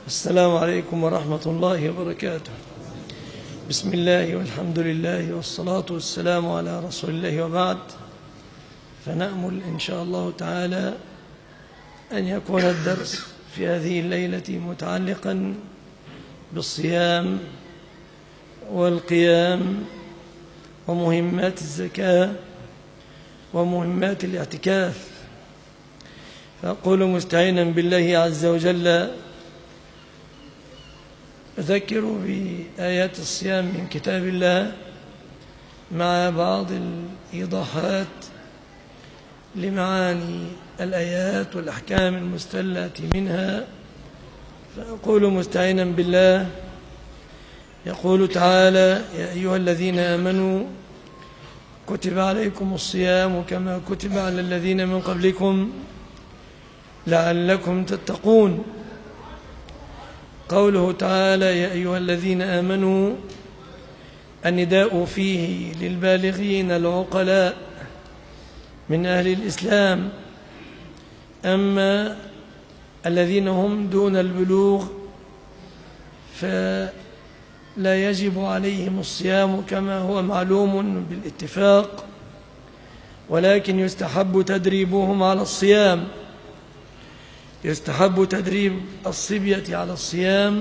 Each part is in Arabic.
السلام عليكم ورحمة الله وبركاته. بسم الله والحمد لله والصلاة والسلام على رسول الله، وبعد، فنأمل إن شاء الله تعالى أن يكون الدرس في هذه الليلة متعلقا بالصيام والقيام ومهمات الزكاة ومهمات الاعتكاف. فأقول مستعينا بالله عز وجل: أذكر بآيات الصيام من كتاب الله مع بعض الإيضاحات لمعاني الآيات والأحكام المستلة منها. فأقول مستعينا بالله: يقول تعالى: يا أيها الذين آمنوا كتب عليكم الصيام كما كتب على الذين من قبلكم لعلكم تتقون. قوله تعالى: يا أيها الذين آمنوا، النداء فيه للبالغين العقلاء من أهل الإسلام، أما الذين هم دون البلوغ فلا يجب عليهم الصيام كما هو معلوم بالاتفاق، ولكن يستحب تدريبهم على الصيام، يستحب تدريب الصبية على الصيام،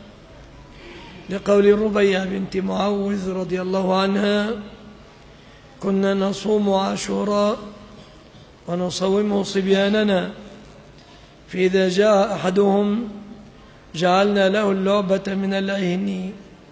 لقول الربيع بنت معوذ رضي الله عنها: كنا نصوم عاشوراء ونصومه صبياننا، فإذا جاء أحدهم جعلنا له اللعبة من العهن،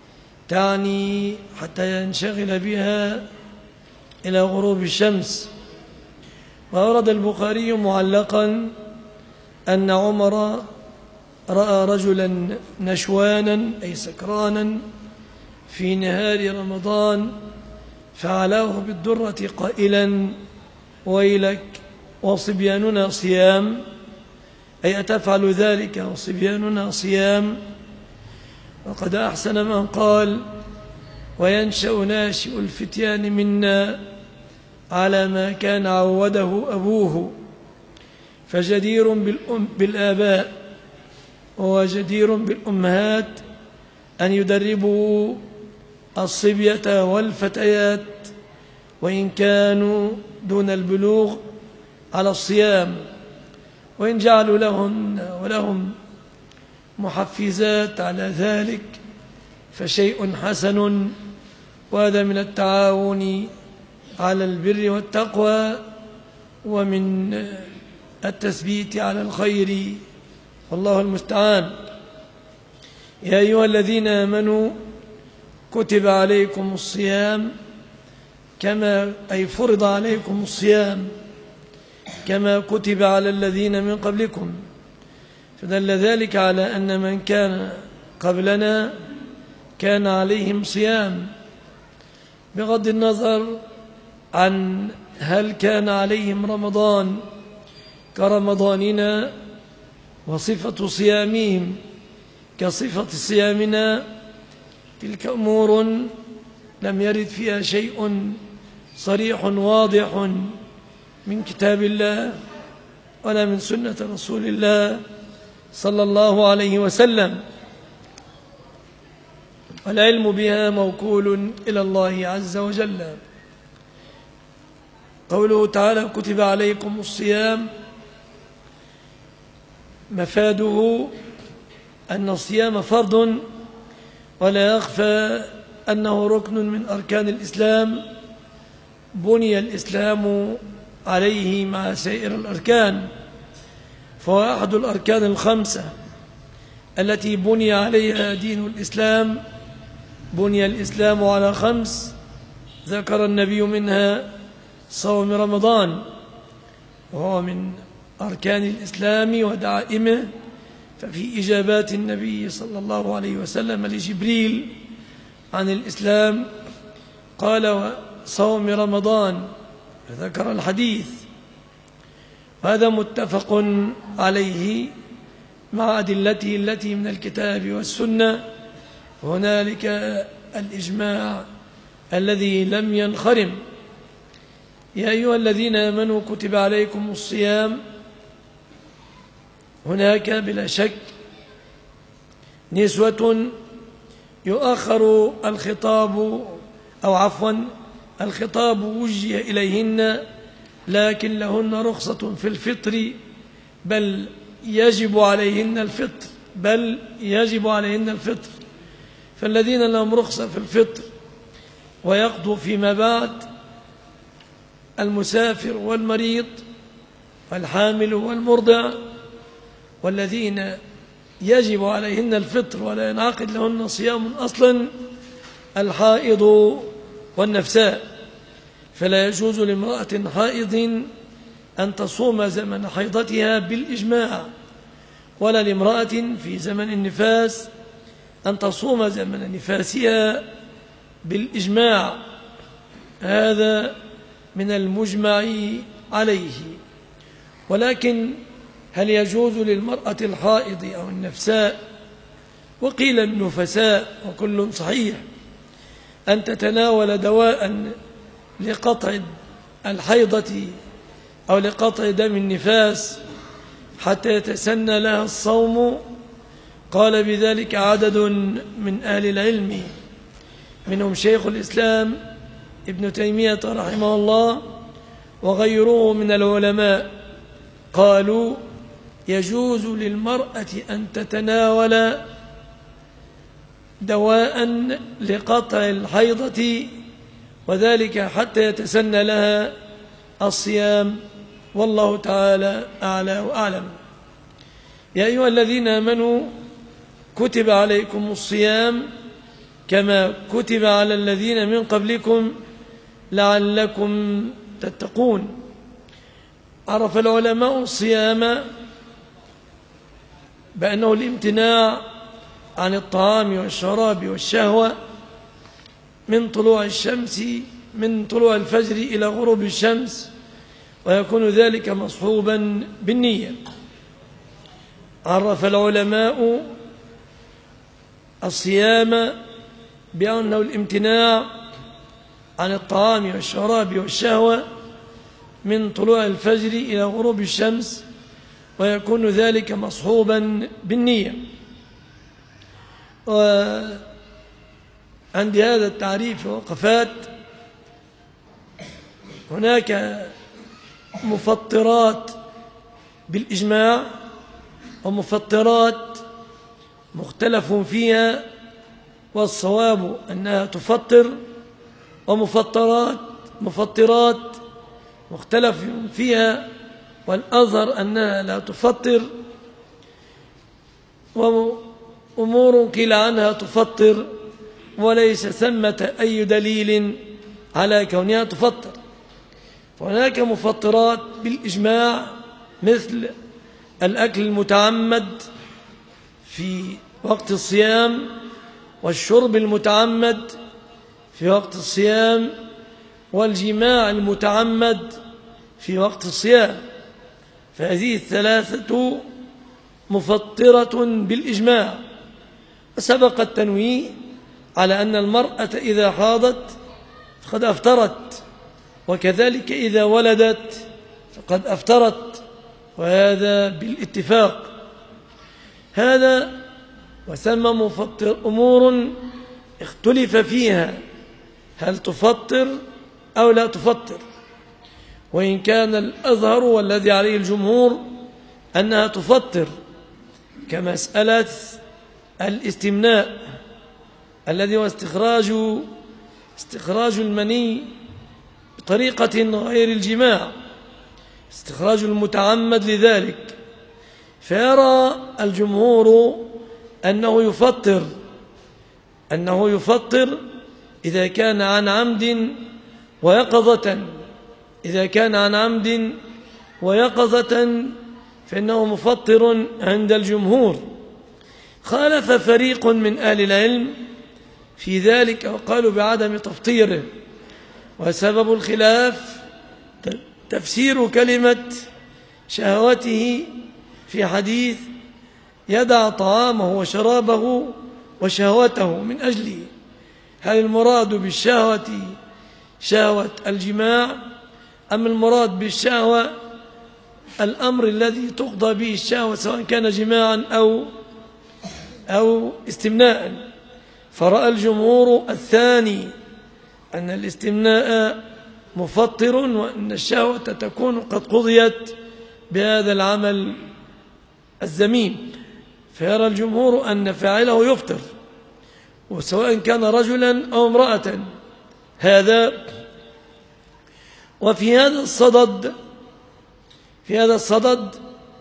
تعني حتى ينشغل بها إلى غروب الشمس. وأورد البخاري معلقا أن عمر رأى رجلا نشوانا أي سكرانا في نهار رمضان فعلاه بالدرة قائلا: ويلك وصبياننا صيام، أي أتفعل ذلك وصبياننا صيام؟ وقد أحسن من قال: وينشأ ناشئ الفتيان منا على ما كان عوده أبوه، فجدير بالآباء وجدير بالأمهات أن يدربوا الصبية والفتيات وإن كانوا دون البلوغ على الصيام، وإن جعلوا لهن ولهم محفزات على ذلك فشيء حسن، وهذا من التعاون على البر والتقوى ومن التثبيت على الخير، والله المستعان. يا أيها الذين آمنوا كتب عليكم الصيام كما أي فرض عليكم الصيام كما كتب على الذين من قبلكم، فدل ذلك على أن من كان قبلنا كان عليهم صيام، بغض النظر عن هل كان عليهم رمضان كرمضاننا وصفة صيامهم كصفة صيامنا، تلك أمور لم يرد فيها شيء صريح واضح من كتاب الله ولا من سنة رسول الله صلى الله عليه وسلم، والعلم بها موكول إلى الله عز وجل. قوله تعالى: كتب عليكم الصيام، مفاده أن الصيام فرض، ولا يخفى أنه ركن من أركان الإسلام بني الإسلام عليه مع سائر الأركان، فهو أحد الأركان الخمسة التي بني عليها دين الإسلام. بني الإسلام على خمس، ذكر النبي منها صوم رمضان، وهو من أركان الإسلام ودعائمه، ففي إجابات النبي صلى الله عليه وسلم لجبريل عن الإسلام قال: صوم رمضان، فذكر الحديث، وهذا متفق عليه مع أدلته التي من الكتاب والسنة، هنالك الإجماع الذي لم ينخرم. يا أيها الذين آمنوا كتب عليكم الصيام، هناك بلا شك نسوة يؤخر الخطاب أو عفوا الخطاب وجه إليهن لكن لهن رخصة في الفطر بل يجب عليهن الفطر فالذين لهم رخصة في الفطر ويقضوا فيما بعد المسافر والمريض والحامل والمرضع، والذين يجب عليهن الفطر ولا ينعقد لهن صيام أصلا الحائض والنفساء، فلا يجوز لامرأة حائض أن تصوم زمن حيضتها بالإجماع، ولا لامرأة في زمن النفاس أن تصوم زمن نفاسها بالإجماع، هذا من المجمع عليه. ولكن هل يجوز للمرأة الحائض أو النفساء وقيل النفساء وكل صحيح أن تتناول دواء لقطع الحيضة أو لقطع دم النفاس حتى يتسنى لها الصوم؟ قال بذلك عدد من أهل العلم منهم شيخ الإسلام ابن تيمية رحمه الله وغيره من العلماء، قالوا يجوز للمرأة أن تتناول دواء لقطع الحيضة وذلك حتى يتسنى لها الصيام، والله تعالى أعلى وأعلم. يا أيها الذين آمنوا كتب عليكم الصيام كما كتب على الذين من قبلكم لعلكم تتقون. عرف العلماء الصيام بأنه الامتناع عن الطعام والشراب والشهوة من طلوع الفجر إلى غروب الشمس، ويكون ذلك مصحوبا بالنية. عرف العلماء الصيام بأنه الامتناع عن الطعام والشراب والشهوة من طلوع الفجر إلى غروب الشمس، ويكون ذلك مصحوبا بالنية. وعند هذا التعريف وقفات، هناك مفطرات بالإجماع ومفطرات مختلف فيها والصواب أنها تفطر، ومفطرات مختلف فيها والأظهر أنها لا تفطر، وأمور قيل عنها تفطر وليس ثمة أي دليل على كونها تفطر. فهناك مفطرات بالإجماع مثل الأكل المتعمد في وقت الصيام والشرب المتعمد في وقت الصيام والجماع المتعمد في وقت الصيام، فهذه الثلاثة مفطرة بالإجماع. وسبق التنويه على أن المرأة إذا حاضت فقد أفطرت، وكذلك إذا ولدت فقد أفطرت، وهذا بالاتفاق. هذا وثم مفطر أمور اختلف فيها هل تفطر أو لا تفطر، وإن كان الأظهر والذي عليه الجمهور أنها تفطر، كمسألة الاستمناء الذي هو استخراج المني بطريقة غير الجماع، استخراج المتعمد لذلك. فيرى الجمهور أنه يفطر إذا كان عن عمد ويقظة، إذا كان عن عمد ويقظة فإنه مفطر عند الجمهور. خالف فريق من أهل العلم في ذلك وقالوا بعدم تفطيره، وسبب الخلاف تفسير كلمة شهوته في حديث يدع طعامه وشرابه وشهوته من أجله، هل المراد بالشهوة شهوة الجماع أم المراد بالشهوة الأمر الذي تقضى به الشهوة سواء كان جماعا أو استمناء، فرأى الجمهور الثاني أن الاستمناء مفطر وأن الشهوة تكون قد قضيت بهذا العمل الذميم، فيرى الجمهور أن فاعله يفطر وسواء كان رجلا أو امرأة. هذا وفي هذا الصدد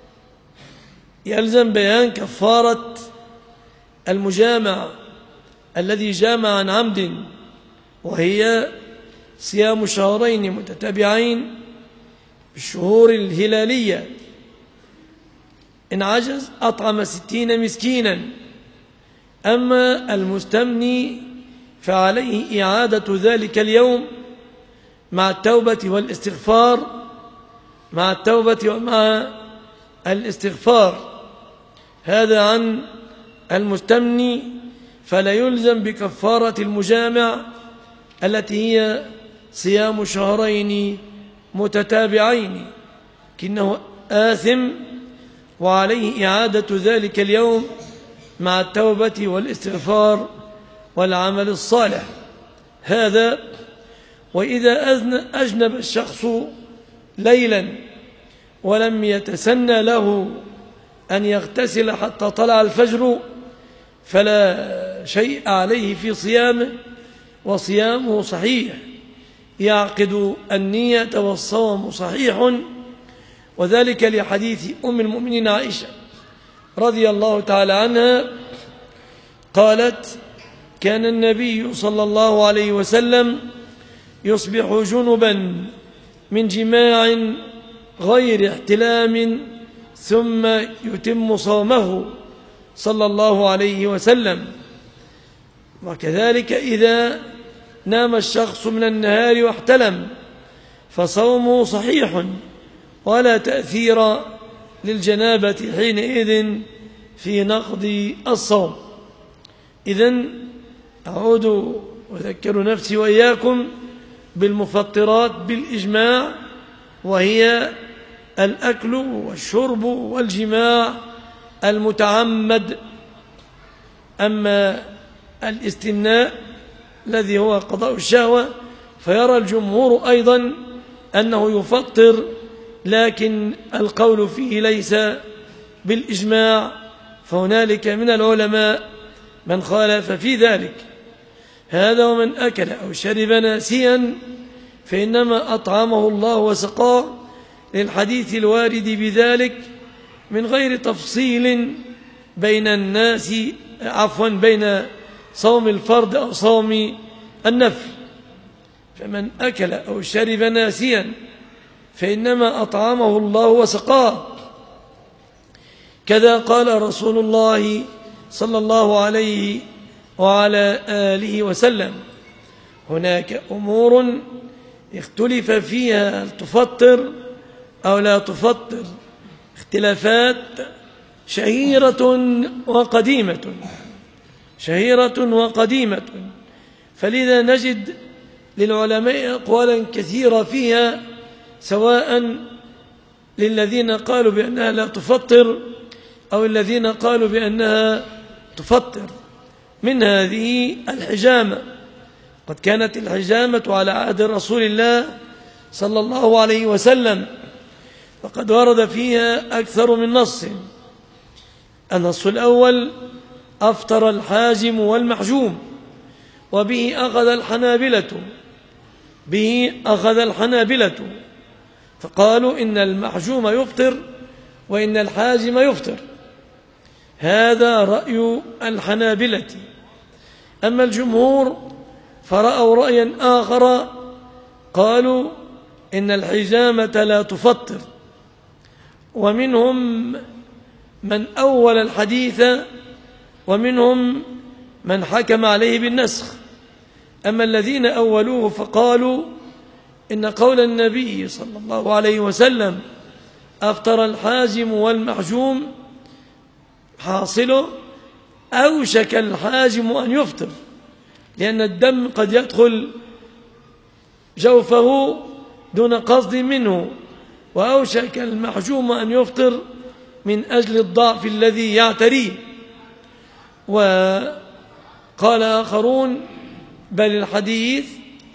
يلزم بيان كفارة المجامع الذي جامع عن عمد، وهي صيام شهرين متتابعين بالشهور الهلالية، إن عجز أطعم 60 مسكينا. أما المستمني فعليه إعادة ذلك اليوم مع التوبة والاستغفار، ومع الاستغفار. هذا عن المستمني، فلا يلزم بكفارة المجامع التي هي صيام شهرين متتابعين، لكنه آثم وعليه إعادة ذلك اليوم مع التوبة والاستغفار والعمل الصالح. هذا وإذا أجنب الشخص ليلا ولم يتسنى له أن يغتسل حتى طلع الفجر فلا شيء عليه في صيامه، وصيامه صحيح، يعقد النية والصوم صحيح. وذلك لحديث أم المؤمنين عائشة رضي الله تعالى عنها قالت: كان النبي صلى الله عليه وسلم يصبح جنبا من جماع غير احتلام ثم يتم صومه صلى الله عليه وسلم. وكذلك إذا نام الشخص من النهار واحتلم فصومه صحيح ولا تأثير للجنابة حينئذ في نقض الصوم. إذن أعود وأذكر نفسي وإياكم بالمفطرات بالإجماع، وهي الأكل والشرب والجماع المتعمد. أما الاستمناء الذي هو قضاء الشهوة فيرى الجمهور أيضا أنه يفطر، لكن القول فيه ليس بالإجماع، فهنالك من العلماء من خالف في ذلك. هذا ومن أكل أو شرب ناسيا فإنما أطعمه الله وسقاه، للحديث الوارد بذلك من غير تفصيل بين الناس بين صوم الفرض أو صوم النفل. فمن أكل أو شرب ناسيا فإنما أطعمه الله وسقاه، كذا قال رسول الله صلى الله عليه وعلى آله وسلم. هناك أمور اختلف فيها هل تفطر أو لا تفطر، اختلافات شهيرة وقديمة، فلذا نجد للعلماء أقوالا كثيرة فيها، سواء للذين قالوا بأنها لا تفطر أو الذين قالوا بأنها تفطر. من هذه الحجامة، قد كانت الحجامة على عهد رسول الله صلى الله عليه وسلم، وقد ورد فيها أكثر من نص. النص الأول: أفطر الحاجم والمحجوم، وبه أخذ الحنابلة فقالوا إن المحجوم يفطر وإن الحاجم يفطر. هذا رأي الحنابلة. أما الجمهور فرأوا رأيا آخر، قالوا إن الحجامة لا تفطر، ومنهم من أول الحديث ومنهم من حكم عليه بالنسخ. أما الذين أولوه فقالوا إن قول النبي صلى الله عليه وسلم أفطر الحاجم والمحجوم حاصله أوشك الحاجم أن يفطر، لأن الدم قد يدخل جوفه دون قصد منه، وأوشك المحجوم أن يفطر من أجل الضعف الذي يعتريه. وقال آخرون بل الحديث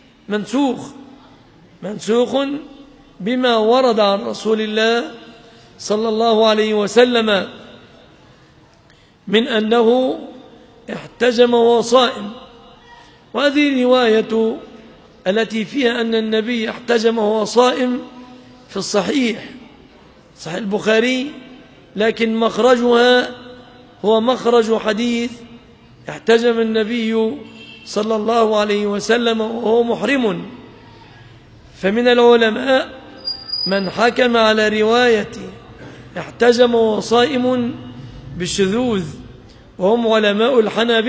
منسوخ بما ورد عن رسول الله صلى الله عليه وسلم من أنه احتجم وهو صائم. وهذه الرواية التي فيها أن النبي احتجم وهو صائم في الصحيح البخاري، لكن مخرجها هو مخرج حديث احتجم النبي صلى الله عليه وسلم وهو محرم. فمن العلماء من حكم على رواية احتجم وهو صائم بالشذوذ، وهم علماء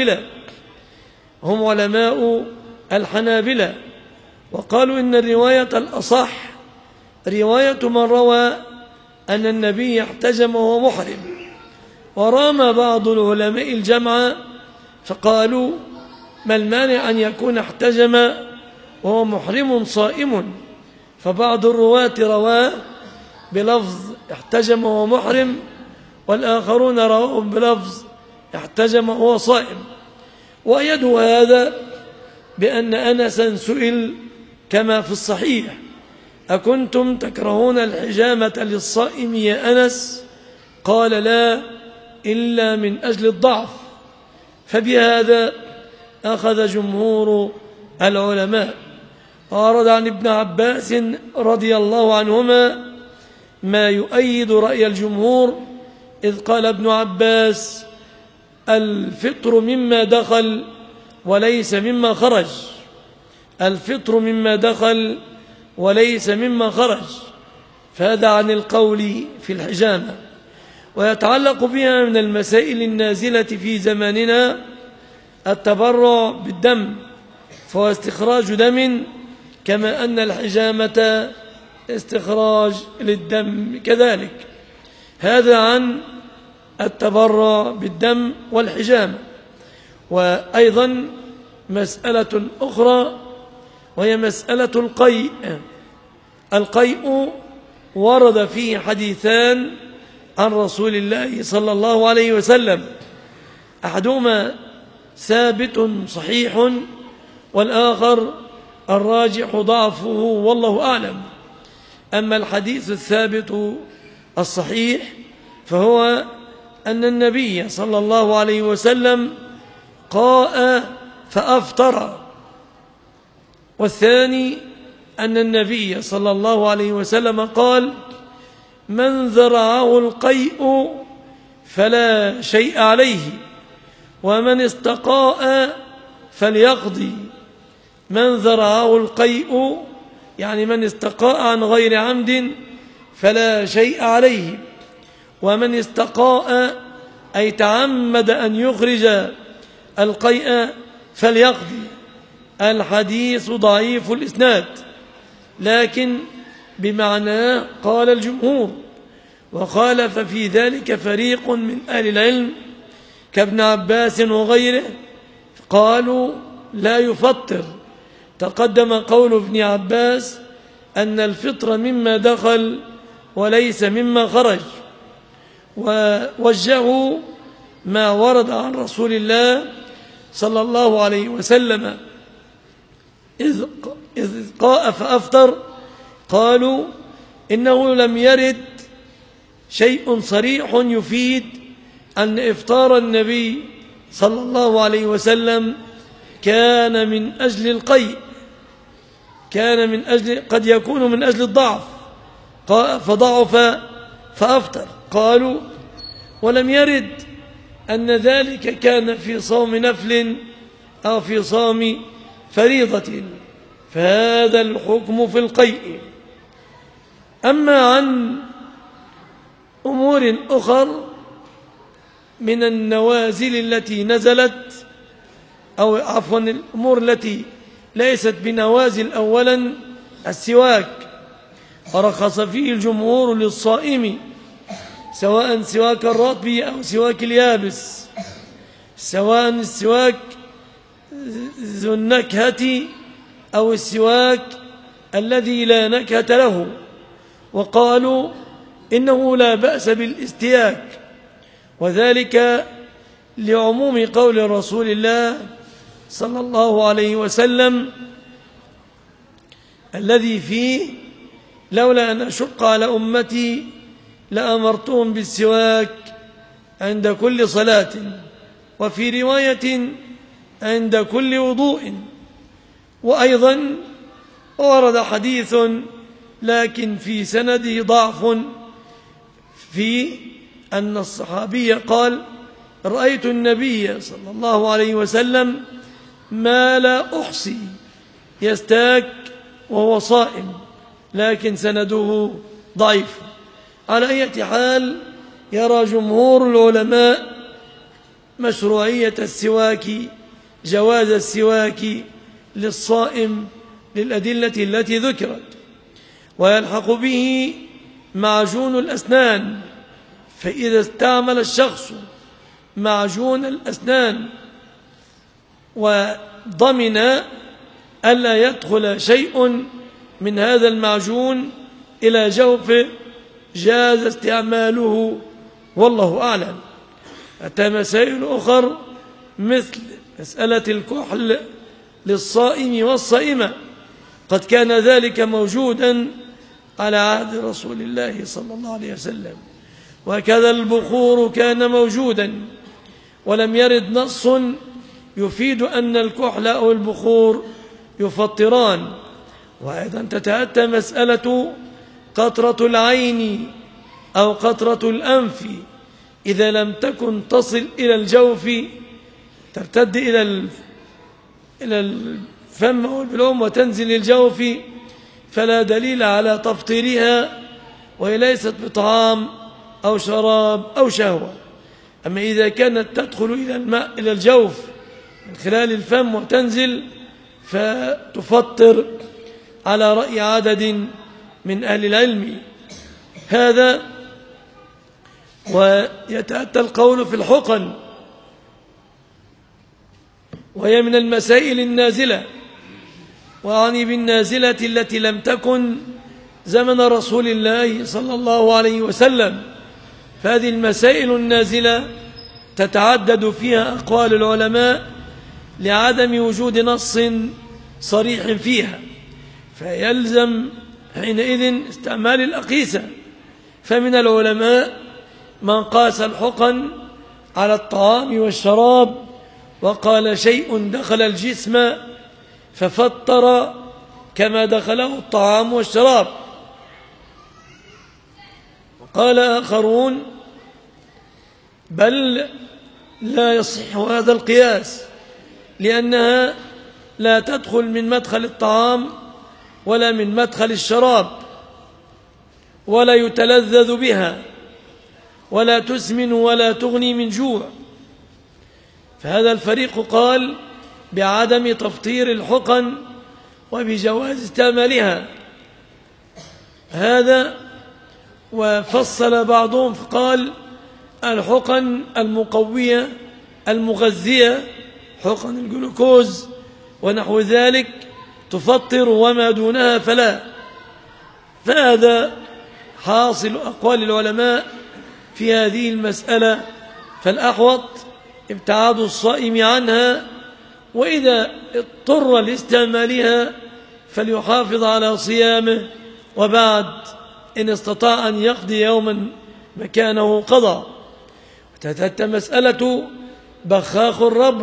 الحنابلة، وقالوا إن الرواية الأصح رواية من روى أن النبي احتجم وهو محرم. ورام بعض العلماء الجمع فقالوا ما المانع أن يكون احتجم وهو محرم صائم، فبعض الرواة رواه بلفظ احتجم وهو محرم، والآخرون رواه بلفظ احتجم وهو صائم. وأيدوا هذا بأن أنسا سئل كما في الصحيح أكنتم تكرهون الحجامة للصائم يا أنس؟ قال لا إلا من أجل الضعف. فبهذا أخذ جمهور العلماء. وورد عن ابن عباس رضي الله عنهما ما يؤيد رأي الجمهور، إذ قال ابن عباس الفطر مما دخل وليس مما خرج، الفطر مما دخل وليس مما خرج. فهذا عن القول في الحجامة. ويتعلق بها من المسائل النازلة في زماننا التبرع بالدم، فهو استخراج دم كما أن الحجامة استخراج للدم كذلك. هذا عن التبرع بالدم والحجامة. وأيضا مسألة أخرى وهي مسألة القيء. القيء ورد فيه حديثان عن رسول الله صلى الله عليه وسلم، أحدهما ثابت صحيح والآخر الراجح ضعفه والله أعلم. أما الحديث الثابت الصحيح فهو أن النبي صلى الله عليه وسلم قاء فأفطر، والثاني أن النبي صلى الله عليه وسلم قال من ذرعه القيء فلا شيء عليه ومن استقاء فليقضي. من ذرعه القيء يعني من استقاء عن غير عمد فلا شيء عليه، ومن استقاء أي تعمد أن يخرج القيء فليقضي. الحديث ضعيف الإسناد لكن بمعناه قال الجمهور، وخالف في ذلك فريق من أهل العلم كابن عباس وغيره قالوا لا يفطر. تقدم قول ابن عباس أن الفطر مما دخل وليس مما خرج، ووجهوا ما ورد عن رسول الله صلى الله عليه وسلم إذ قاء فأفطر، قالوا إنه لم يرد شيء صريح يفيد أن إفطار النبي صلى الله عليه وسلم كان من أجل القيء، كان من أجل قد يكون من أجل الضعف فضعف فأفطر. قالوا ولم يرد أن ذلك كان في صوم نفل أو في صوم فريضة، فهذا الحكم في القيء. أما عن أمور أخر من النوازل التي نزلت أو عفوا الأمور التي ليست بنوازل، أولا السواك، ورخص فيه الجمهور للصائم سواء سواك الرطب أو سواك اليابس، سواء السواك ذو النكهة أو السواك الذي لا نكهة له. وقالوا إنه لا بأس بالاستياك، وذلك لعموم قول رسول الله صلى الله عليه وسلم الذي فيه: لولا أن أشق على أمتي لأمرتهم بالسواك عند كل صلاة، وفي رواية عند كل وضوء. وأيضا ورد حديث لكن في سنده ضعف في أن الصحابي قال: رأيت النبي صلى الله عليه وسلم ما لا أحصي يستاك وهو صائم، لكن سنده ضعيف. على أي حال، يرى جمهور العلماء مشروعية السواك، جواز السواك للصائم للأدلة التي ذكرت، ويلحق به معجون الأسنان. فإذا استعمل الشخص معجون الأسنان وضمن ألا يدخل شيء من هذا المعجون إلى جوفه جاز استعماله، والله أعلم. أتى مسائل أخر مثل مسألة الكحل للصائم والصائمة، قد كان ذلك موجودا على عهد رسول الله صلى الله عليه وسلم، وكذا البخور كان موجودا، ولم يرد نص يفيد أن الكحل أو البخور يفطران. وأيضا تتأتى مسألة قطرة العين أو قطرة الأنف، إذا لم تكن تصل إلى الجوف ترتد إلى الفم أو البلعوم وتنزل الجوف، فلا دليل على تفطيرها، وهي ليست بطعام أو شراب أو شهوة. أما إذا كانت تدخل إلى الجوف من خلال الفم وتنزل فتفطر على رأي عدد من أهل العلم هذا. ويتأتى القول في الحقن، وهي من المسائل النازلة، وأعني بالنازلة التي لم تكن زمن رسول الله صلى الله عليه وسلم. فهذه المسائل النازلة تتعدد فيها أقوال العلماء لعدم وجود نص صريح فيها، فيلزم حينئذ استعمال الأقيسة. فمن العلماء من قاس الحقن على الطعام والشراب وقال: شيء دخل الجسم ففطر كما دخله الطعام والشراب. وقال آخرون: بل لا يصح هذا القياس، لأنها لا تدخل من مدخل الطعام ولا من مدخل الشراب، ولا يتلذذ بها، ولا تسمن ولا تغني من جوع. فهذا الفريق قال بعدم تفطير الحقن وبجواز استعمالها هذا. وفصل بعضهم فقال: الحقن المقوية المغذية، حقن الجلوكوز ونحو ذلك، تفطر، وما دونها فلا. فهذا حاصل أقوال العلماء في هذه المسألة، فالأحوط ابتعاد الصائم عنها، وإذا اضطر لاستعمالها فليحافظ على صيامه، وبعد إن استطاع أن يقضي يوما مكانه قضى. وتتأتى مسألة بخاخ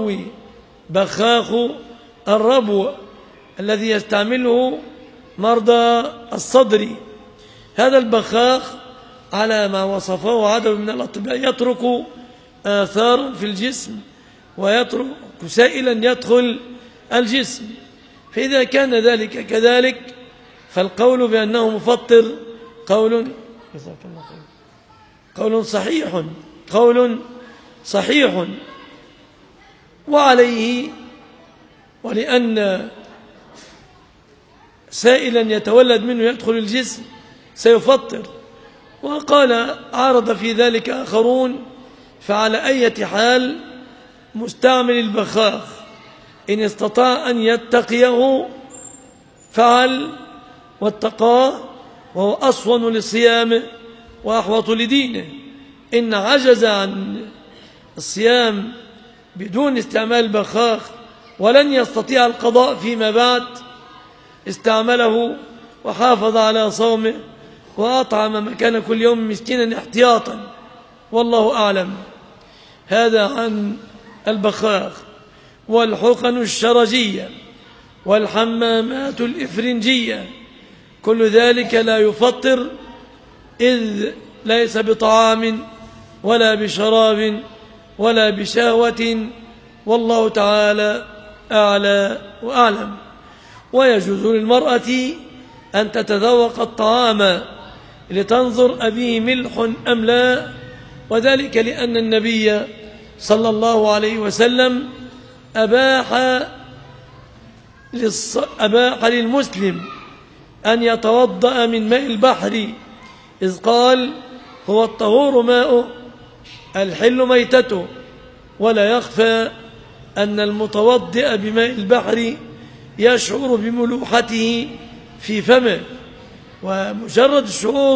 الربو الذي يستعمله مرضى الصدر. هذا البخاخ على ما وصفه عدد من الأطباء يترك آثار في الجسم ويترك سائلا يدخل الجسم، فإذا كان ذلك كذلك فالقول بأنه مفطر قول صحيح. وعليه، ولأن سائلا يتولد منه يدخل الجسم سيفطر. وقال عارض في ذلك آخرون: فعلى أي حال مستعمل البخاخ إن استطاع أن يتقيه فعل واتقاه، وهو أصون لصيامه وأحوط لدينه. إن عجز عن الصيام بدون استعمال البخاخ ولن يستطيع القضاء فيما بعد استعمله وحافظ على صومه وأطعم مكان كل يوم مسكينا احتياطا، والله أعلم. هذا عن البخاخ. والحقن الشرجية والحمامات الإفرنجية كل ذلك لا يفطر، إذ ليس بطعام ولا بشراب ولا بشهوة، والله تعالى أعلى وأعلم. ويجوز للمرأة أن تتذوق الطعام لتنظر أبيه ملح أم لا، وذلك لأن النبي صلى الله عليه وسلم أباح للمسلم أن يتوضأ من ماء البحر، إذ قال: هو الطهور ماؤه الحل ميتته. ولا يخفى أن المتوضئ بماء البحر يشعر بملوحته في فمه، ومجرد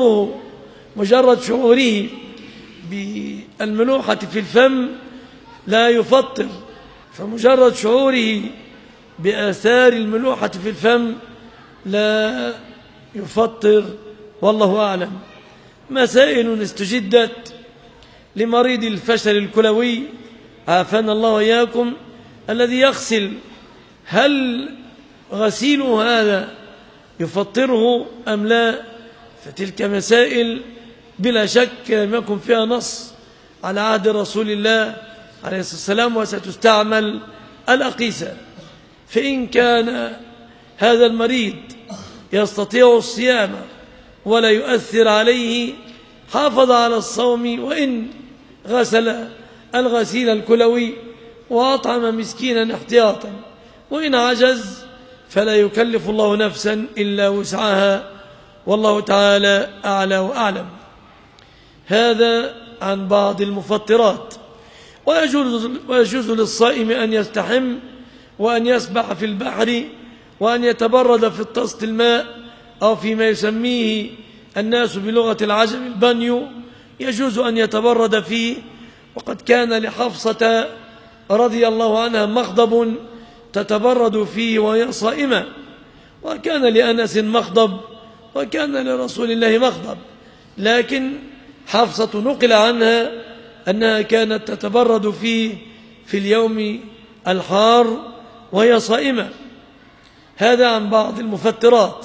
شعوره بالملوحة في الفم لا يفطر، فمجرد شعوره بآثار الملوحة في الفم لا يفطر، والله أعلم. مسائل استجدت لمريض الفشل الكلوي عافانا الله وإياكم الذي يغسل، هل غسيله هذا يفطره أم لا؟ فتلك مسائل بلا شك لم يكن فيها نص على عهد رسول الله عليه الصلاة والسلام، وستستعمل الأقيسة. فإن كان هذا المريض يستطيع الصيام ولا يؤثر عليه حافظ على الصوم، وإن غسل الغسيل الكلوي وأطعم مسكينا احتياطا، وإن عجز فلا يكلف الله نفسا إلا وسعها، والله تعالى أعلى وأعلم. هذا عن بعض المفطرات. ويجوز للصائم أن يستحم وأن يسبح في البحر وأن يتبرد في الطست الماء أو فيما يسميه الناس بلغة العجم البانيو، يجوز أن يتبرد فيه. وقد كان لحفصة رضي الله عنها مخضب تتبرد فيه وهي صائمة، وكان لأنس مخضب، وكان لرسول الله مخضب، لكن حفصة نقل عنها أنها كانت تتبرد فيه في اليوم الحار وهي صائمة. هذا عن بعض المفطرات.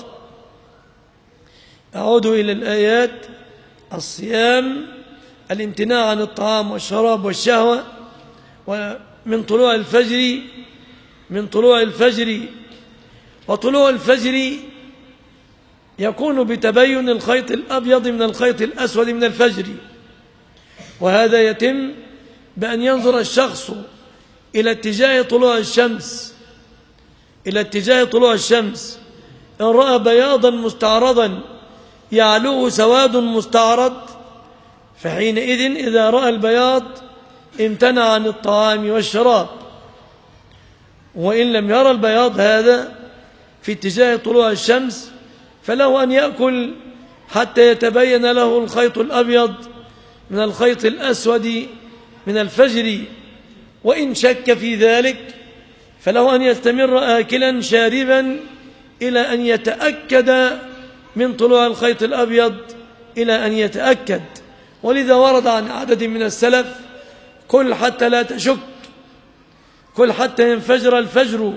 أعود إلى الآيات. الصيام الامتناع عن الطعام والشراب والشهوة، ومن طلوع الفجر وطلوع الفجر يكون بتبين الخيط الأبيض من الخيط الأسود من الفجر، وهذا يتم بأن ينظر الشخص إلى اتجاه طلوع الشمس، إن رأى بياضا مستعرضا يعلوه سواد مستعرض، فحينئذ إذا رأى البياض امتنع عن الطعام والشراب. وإن لم يرى البياض هذا في اتجاه طلوع الشمس فله أن يأكل حتى يتبين له الخيط الأبيض من الخيط الأسود من الفجر. وإن شك في ذلك فله أن يستمر آكلا شاربا إلى أن يتأكد من طلوع الخيط الأبيض، إلى أن يتأكد. ولذا ورد عن عدد من السلف: كل حتى لا تشك، كل حتى ينفجر الفجر.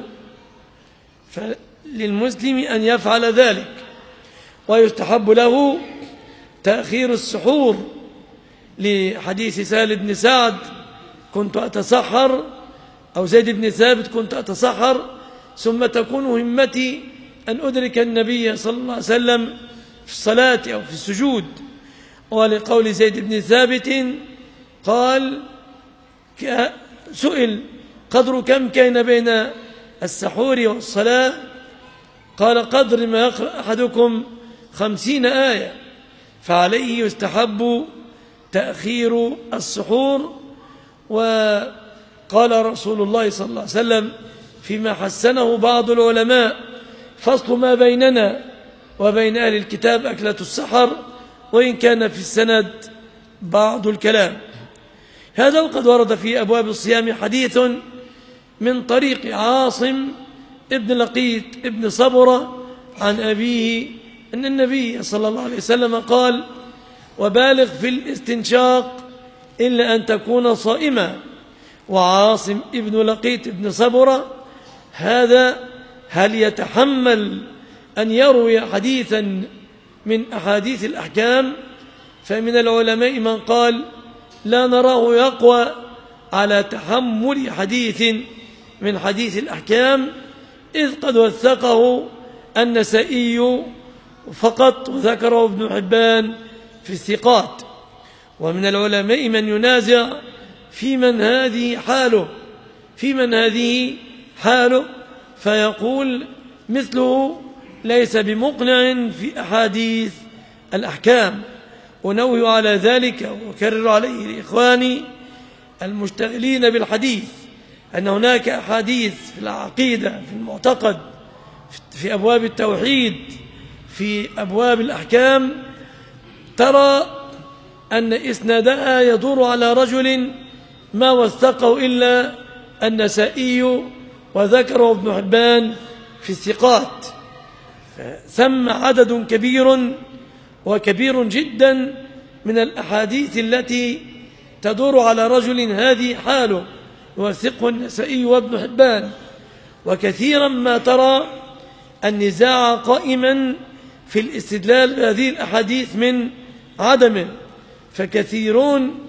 فللمسلم أن يفعل ذلك. ويستحب له تأخير السحور، لحديث سهل بن سعد كنت أتسحر، أو زيد بن ثابت كنت أتسحر ثم تكون همتي أن أدرك النبي صلى الله عليه وسلم في الصلاة أو في السجود. ولقول زيد بن ثابت قال: سئل قدر كم كان بين السحور والصلاة؟ قال: قدر ما يقرأ أحدكم 50 آية. فعليه يستحب تأخير السحور. وقال رسول الله صلى الله عليه وسلم فيما حسنه بعض العلماء: فصل ما بيننا وبين أهل الكتاب أكلة السحر، وإن كان في السند بعض الكلام. هذا وقد ورد في أبواب الصيام حديث من طريق عاصم ابن لقيط ابن صبرة عن أبيه أن النبي صلى الله عليه وسلم قال: وبالغ في الاستنشاق إلا أن تكون صائما. وعاصم ابن لقيط ابن صبرة هذا هل يتحمل أن يروي حديثا من أحاديث الأحكام؟ فمن العلماء من قال: لا نراه يقوى على تحمل حديث من حديث الأحكام، إذ قد وثقه النسائي فقط وذكره ابن حبان في الثقات. ومن العلماء من ينازع في من هذه حاله فيقول مثله ليس بمقنع في أحاديث الأحكام. ونوه على ذلك وكرر عليه لإخواني المشتغلين بالحديث أن هناك أحاديث في العقيدة، في المعتقد، في أبواب التوحيد، في أبواب الأحكام، ترى أن إسنادها يدور على رجل ما وثقه إلا النسائي وذكره ابن حبان في الثقات. ثم عدد كبير جدا من الأحاديث التي تدور على رجل هذه حاله يوثقه النسائي وابن حبان. وكثيرا ما ترى النزاع قائما في الاستدلال بهذه الأحاديث من عدمه، فكثيرون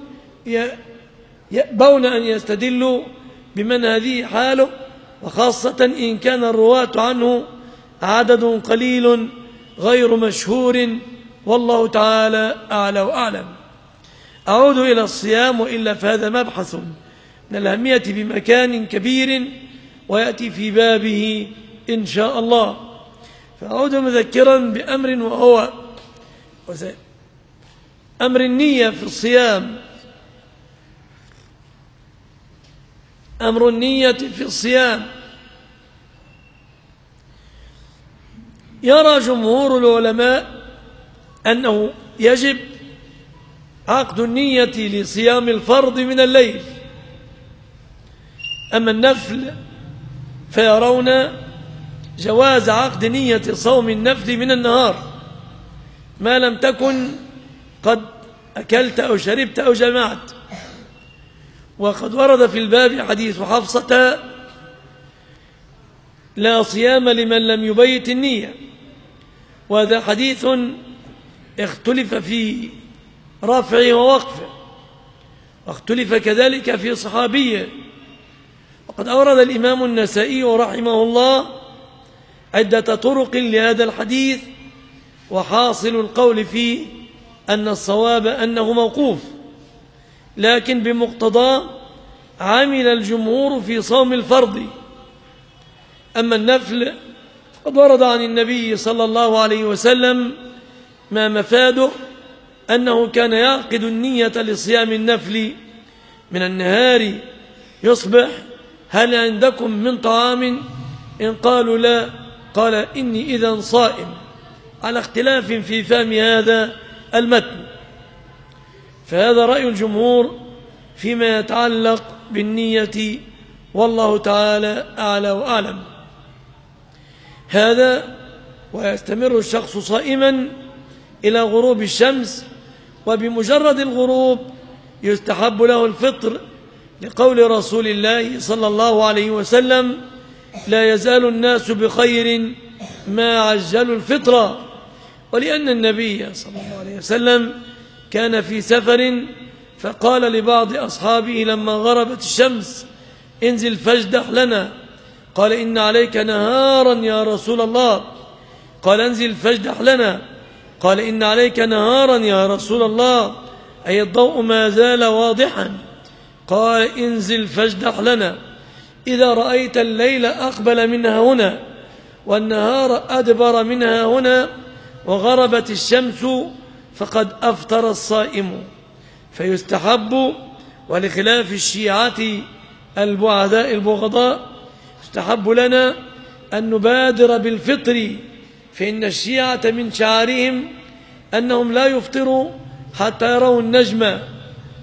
يأبون أن يستدلوا بمن هذه حاله، وخاصة إن كان الرواة عنه عدد قليل غير مشهور، والله تعالى أعلى وأعلم. أعود إلى الصيام، وإلا فهذا مبحث من الأهمية بمكان كبير ويأتي في بابه إن شاء الله. فأعود مذكرا بأمر، وهو أمر النية في الصيام. أمر النية في الصيام. يرى جمهور العلماء أنه يجب عقد النية لصيام الفرض من الليل. أما النفل فيرون جواز عقد نية صوم النفل من النهار ما لم تكن قد أكلت أو شربت أو جمعت. وقد ورد في الباب حديث حفصة: لا صيام لمن لم يبيت النية. وهذا حديث اختلف في رفعه ووقفه، واختلف كذلك في صحابيه. وقد أورد الإمام النسائي رحمه الله عدة طرق لهذا الحديث، وحاصل القول فيه أن الصواب أنه موقوف، لكن بمقتضى عمل الجمهور في صوم الفرض. أما النفل قد ورد عن النبي صلى الله عليه وسلم ما مفاده أنه كان يعقد النية لصيام النفل من النهار يصبح: هل عندكم من طعام؟ إن قالوا لا قال: إني إذن صائم، على اختلاف في فهم هذا المتن. فهذا رأي الجمهور فيما يتعلق بالنية، والله تعالى أعلى وأعلم. هذا ويستمر الشخص صائما إلى غروب الشمس، وبمجرد الغروب يستحب له الفطر، لقول رسول الله صلى الله عليه وسلم: لا يزال الناس بخير ما عجلوا الفطر. ولأن النبي صلى الله عليه وسلم كان في سفر، فقال لبعض أصحابه لما غربت الشمس: انزل فاجدح لنا. قال: إن عليك نهارا يا رسول الله. قال: انزل فاجدح لنا. قال: إن عليك نهارا يا رسول الله، أي الضوء ما زال واضحا. قال: انزل فاجدح لنا. إذا رأيت الليل أقبل منها هنا والنهار أدبر منها هنا وغربت الشمس فقد أفطر الصائم. فيستحب، ولخلاف الشيعة البعداء البغضاء، يستحب لنا أن نبادر بالفطر، فإن الشيعة من شعارهم أنهم لا يفطروا حتى يروا النجم،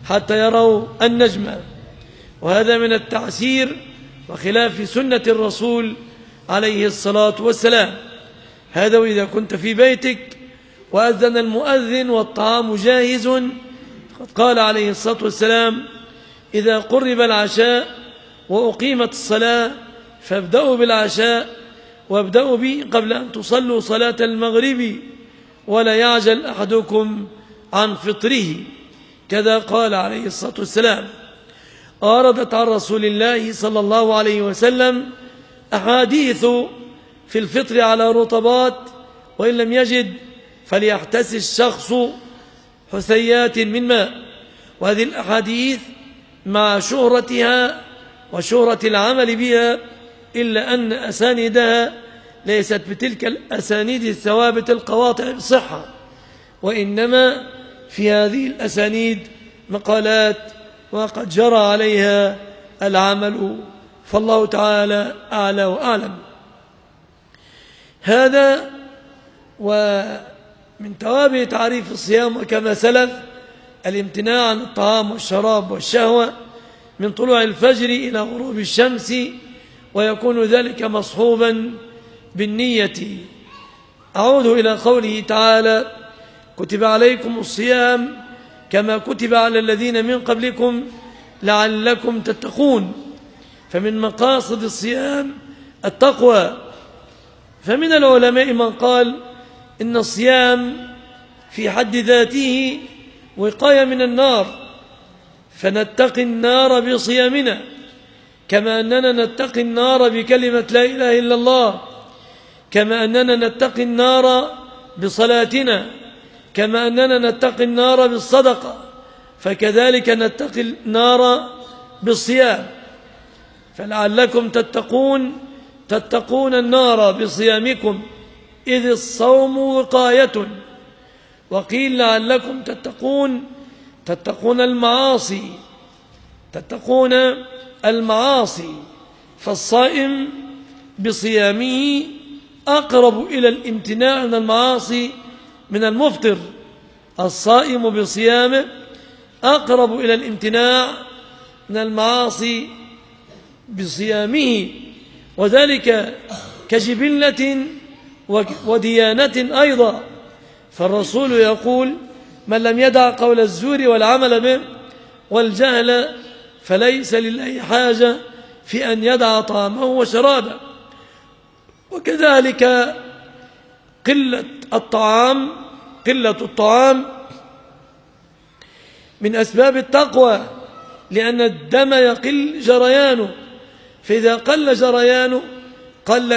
حتى يروا النجم، وهذا من التعسير وخلاف سنة الرسول عليه الصلاة والسلام. هذا وإذا كنت في بيتك وأذن المؤذن والطعام جاهز، قد قال عليه الصلاة والسلام: إذا قرب العشاء وأقيمت الصلاة فابدأوا بالعشاء وابدأوا به قبل أن تصلوا صلاة المغرب، ولا يعجل أحدكم عن فطره. كذا قال عليه الصلاة والسلام. أوردت عن رسول الله صلى الله عليه وسلم أحاديث في الفطر على رطبات، وإن لم يجد فليحتس الشخص حثيات من ماء. وهذه الأحاديث مع شهرتها وشهرة العمل بها، إلا أن أساندها ليست بتلك الأسانيد الثوابت القواطع بصحة، وإنما في هذه الأسانيد مقالات وقد جرى عليها العمل، فالله تعالى أعلى وأعلم. هذا ومن توابع تعريف الصيام وكما سلف الامتناع عن الطعام والشراب والشهوة من طلوع الفجر إلى غروب الشمس، ويكون ذلك مصحوبا بالنية. أعود إلى قوله تعالى: كتب عليكم الصيام كما كتب على الذين من قبلكم لعلكم تتقون. فمن مقاصد الصيام التقوى. فمن العلماء من قال إن الصيام في حد ذاته وقاية من النار، فنتقي النار بصيامنا، كما أننا نتقي النار بكلمة لا إله إلا الله، كما أننا نتقي النار بصلاتنا، كما أننا نتقي النار بالصدقة، فكذلك نتقي النار بالصيام. فلعلكم تتقون النار بصيامكم إذ الصوم وقاية. وقيل لعلكم تتقون المعاصي، فالصائم بصيامه أقرب إلى الامتناع عن المعاصي من المفطر. الصائم بصيامه أقرب إلى الامتناع من المعاصي بصيامه، وذلك كجبلة وديانة أيضا. فالرسول يقول: من لم يدع قول الزور والعمل به والجهل فليس لله حاجة في أن يدع طعامه وشرابه. وكذلك قلة الطعام من أسباب التقوى، لأن الدم يقل جريانه، فإذا قل جريانه قل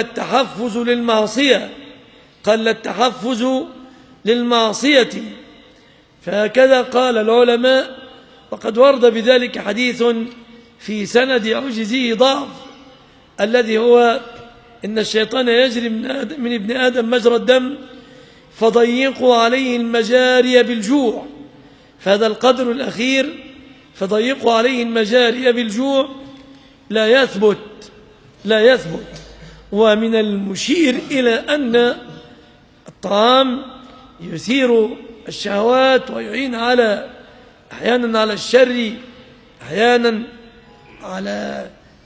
التحفز للمعصية. فهكذا قال العلماء. وقد ورد بذلك حديث في سند عجزه ضعف، الذي هو إن الشيطان يجري من ابن آدم مجرى الدم فضيقوا عليه المجاري بالجوع. فهذا القدر الأخير، فضيقوا عليه المجاري بالجوع، لا يثبت. ومن المشير إلى أن الطعام يثير الشهوات ويعين أحيانا على الشر، أحيانا على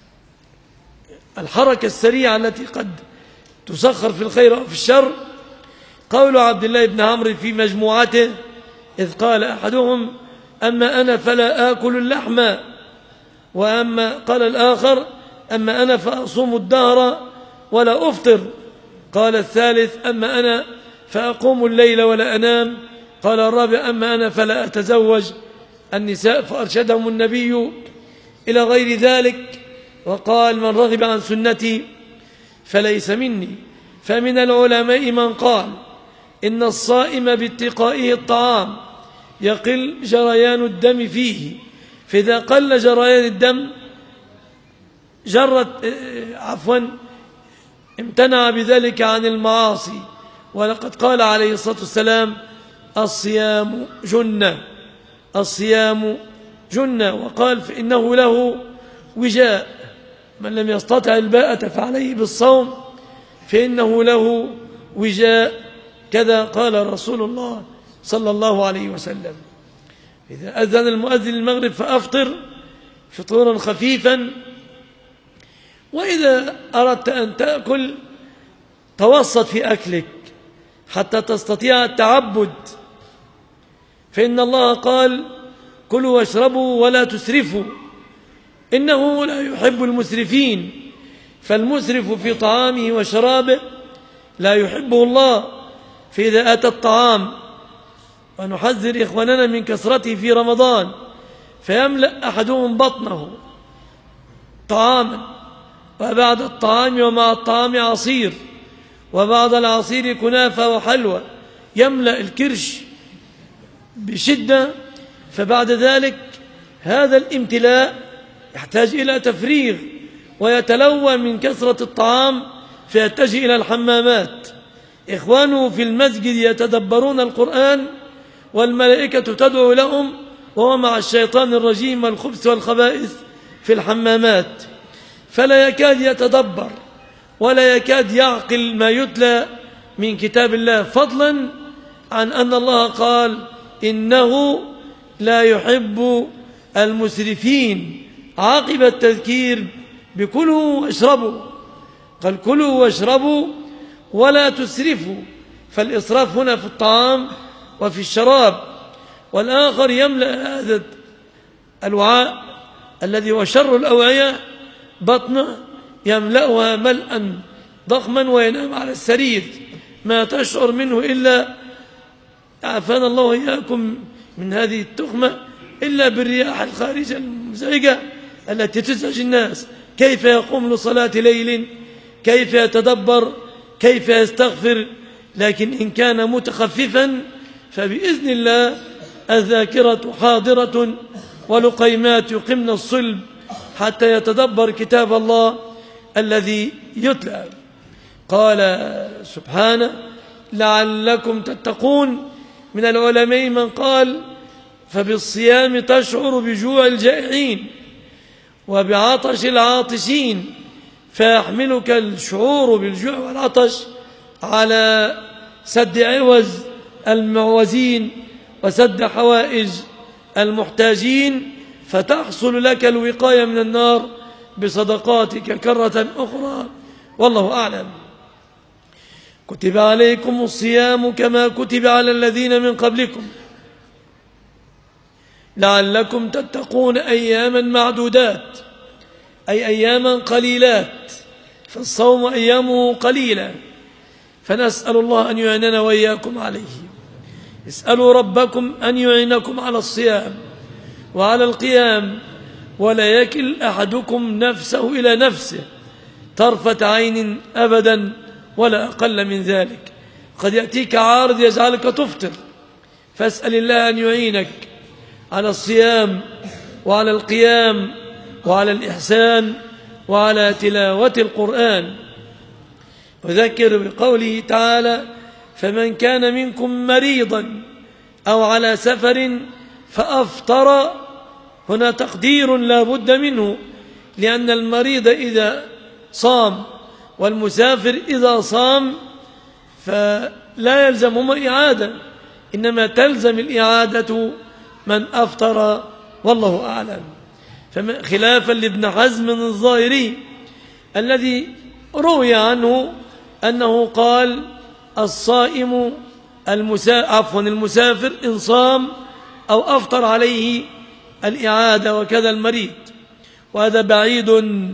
الحركة السريعة التي قد تسخر في الخير أو في الشر. قول عبد الله بن عمرو في مجموعته إذ قال أحدهم: أما أنا فلا آكل اللحم، وأما قال الآخر: أما أنا فأصوم الدهر ولا أفطر. قال الثالث: أما أنا فأقوم الليل ولا أنام. قال الرابع: أما أنا فلا أتزوج النساء. فأرشدهم النبي إلى غير ذلك، وقال: من رغب عن سنتي فليس مني. فمن العلماء من قال إن الصائم باتقائه الطعام يقل جريان الدم فيه، فإذا قل جريان الدم امتنع بذلك عن المعاصي. ولقد قال عليه الصلاة والسلام: الصيام جنة. وقال: فإنه له وجاء، من لم يستطع الباءة فعليه بالصوم فإنه له وجاء. كذا قال رسول الله صلى الله عليه وسلم. إذا أذن المؤذن المغرب فأفطر فطورا خفيفا، وإذا أردت أن تأكل توسط في أكلك حتى تستطيع التعبد، فإن الله قال كلوا واشربوا ولا تسرفوا إنه لا يحب المسرفين، فالمسرف في طعامه وشرابه لا يحبه الله. فإذا أتى الطعام، ونحذر إخواننا من كثرته في رمضان، فيملأ أحدهم بطنه طعاما، وبعد الطعام ومع الطعام عصير، وبعد العصير كنافة وحلوى، يملأ الكرش بشدة، فبعد ذلك هذا الامتلاء يحتاج إلى تفريغ، ويتلوى من كثرة الطعام فيتجه إلى الحمامات. إخوانه في المسجد يتدبرون القرآن والملائكة تدعو لهم، وهو مع الشيطان الرجيم والخبث والخبائث في الحمامات، فلا يكاد يتدبر ولا يكاد يعقل ما يتلى من كتاب الله، فضلا عن أن الله قال إنه لا يحب المسرفين عقب التذكير بكلوا واشربوا، قال كلوا واشربوا ولا تسرفوا، فالإسراف هنا في الطعام وفي الشراب. والآخر يملأ هذا الوعاء الذي هو شر الأوعية بطنه، يملأها ملأ ضخما وينام على السرير ما تشعر منه إلا عافانا الله وإياكم من هذه التخمة إلا بالرياح الخارجة المزعجة التي تزعج الناس. كيف يقوم لصلاة ليل، كيف يتدبر، كيف يستغفر؟ لكن إن كان متخففا فبإذن الله الذاكرة حاضرة ولقيمات يقمن الصلب حتى يتدبر كتاب الله الذي يتلى. قال سبحانه لعلكم تتقون. من العلماء من قال فبالصيام تشعر بجوع الجائعين وبعطش العاطشين، فيحملك الشعور بالجوع والعطش على سد عوز المعوزين وسد حوائج المحتاجين، فتحصل لك الوقاية من النار بصدقاتك كرة أخرى. والله أعلم. كتب عليكم الصيام كما كتب على الذين من قبلكم لعلكم تتقون أياما معدودات، أي أياما قليلات، فالصوم أيامه قليلة، فنسأل الله أن يعيننا وإياكم عليه. اسألوا ربكم أن يعينكم على الصيام وعلى القيام، ولا يكل أحدكم نفسه إلى نفسه طرفة عين أبدا ولا أقل من ذلك. قد يأتيك عارض يجعلك تفطر، فاسأل الله أن يعينك على الصيام وعلى القيام وعلى الإحسان وعلى تلاوة القرآن. وذكر بقوله تعالى فمن كان منكم مريضا أو على سفر فأفطر، هنا تقدير لا بد منه، لأن المريض إذا صام والمسافر إذا صام فلا يلزمهما إعادة، إنما تلزم الإعادة من أفطر، والله أعلم. خلافا لابن حزم الظاهري الذي روي عنه أنه قال الصائم المسافر إن صام أو أفطر عليه الإعادة، وكذا المريض، وهذا بعيد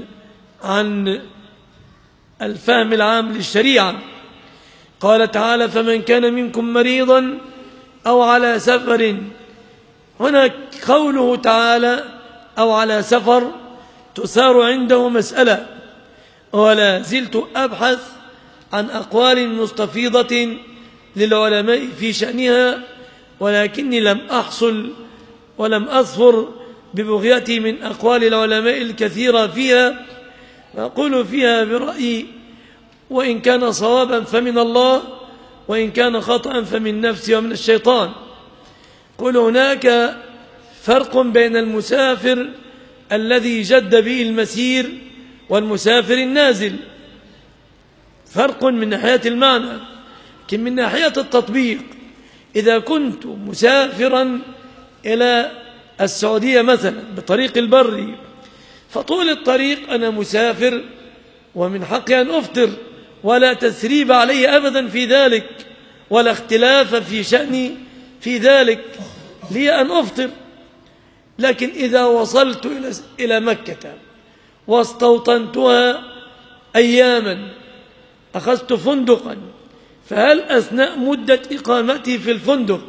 عن الفهم العام للشريعة. قال تعالى فمن كان منكم مريضا أو على سفر، هنا قوله تعالى أو على سفر تثار عنده مسألة، ولا زلت أبحث عن أقوال مستفيضة للعلماء في شأنها، ولكني لم أحصل ولم أظفر ببغيتي من أقوال العلماء الكثيرة فيها، فأقول فيها برأيي، وإن كان صوابا فمن الله، وإن كان خطأ فمن نفسي ومن الشيطان. قل هناك فرق بين المسافر الذي جد به المسير والمسافر النازل، فرق من ناحية المعنى، لكن من ناحية التطبيق إذا كنت مسافرا إلى السعودية مثلا بطريق البر، فطول الطريق أنا مسافر ومن حقي أن أفطر، ولا تثريب علي أبدا في ذلك، ولا اختلاف في شأني في ذلك، لي أن أفطر. لكن إذا وصلت إلى مكة واستوطنتها أياما، أخذت فندقا، فهل أثناء مدة إقامتي في الفندق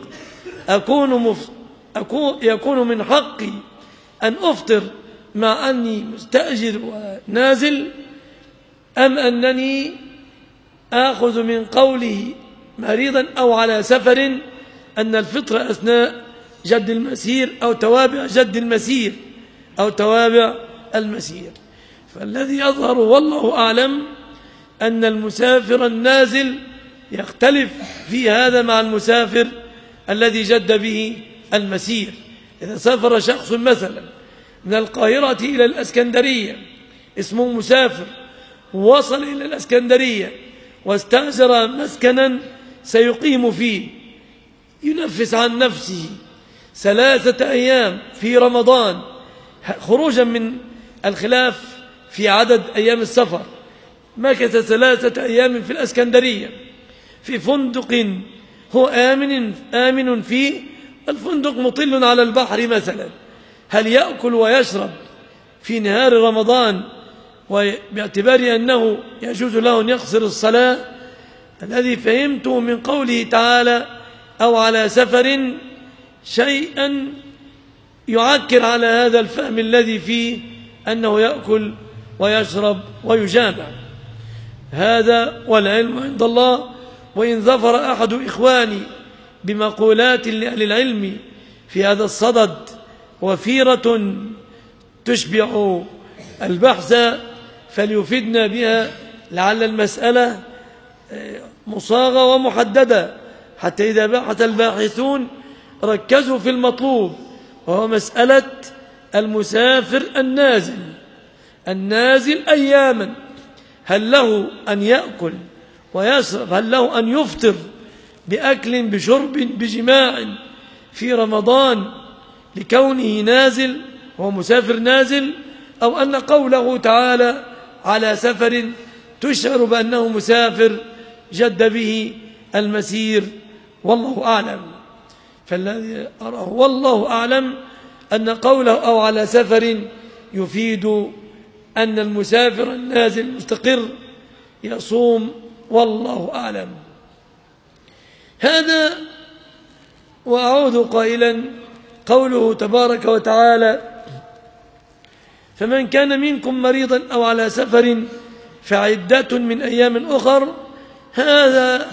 يكون من حقي أن أفطر مع أني مستأجر ونازل، أم أنني آخذ من قوله مريضا أو على سفر أن الفطر أثناء جد المسير أو توابع جد المسير أو توابع المسير؟ فالذي يظهر والله أعلم أن المسافر النازل يختلف في هذا مع المسافر الذي جد به المسير. إذا سافر شخص مثلا من القاهرة إلى الإسكندرية اسمه مسافر، ووصل إلى الإسكندرية واستأجر مسكنا سيقيم فيه، ينفس عن نفسه 3 أيام في رمضان، خروجا من الخلاف في عدد أيام السفر، مكث 3 أيام في الإسكندرية في فندق هو آمن فيه، الفندق مطل على البحر مثلا، هل يأكل ويشرب في نهار رمضان وباعتبار أنه يجوز له أن يقصر الصلاة؟ الذي فهمته من قوله تعالى أو على سفر شيئا يعكر على هذا الفهم الذي فيه أنه يأكل ويشرب ويجامع. هذا والعلم عند الله. وإن ظفر أحد إخواني بمقولات لأهل العلم في هذا الصدد وفيرة تشبع البحث فليفيدنا بها، لعل المسألة مصاغة ومحددة حتى إذا بحث الباحثون ركزوا في المطلوب، وهو مسألة المسافر النازل أياما، هل له أن يأكل ويشرب، هل له أن يفطر بأكل بشرب بجماع في رمضان لكونه نازل وهو مسافر نازل، أو أن قوله تعالى على سفر تشعر بأنه مسافر جد به المسير؟ والله أعلم. فالذي أراه والله أعلم أن قوله أو على سفر يفيد أن المسافر النازل المستقر يصوم، والله أعلم. هذا وأعود قائلا قوله تبارك وتعالى فمن كان منكم مريضا أو على سفر فعدة من أيام أخر، هذا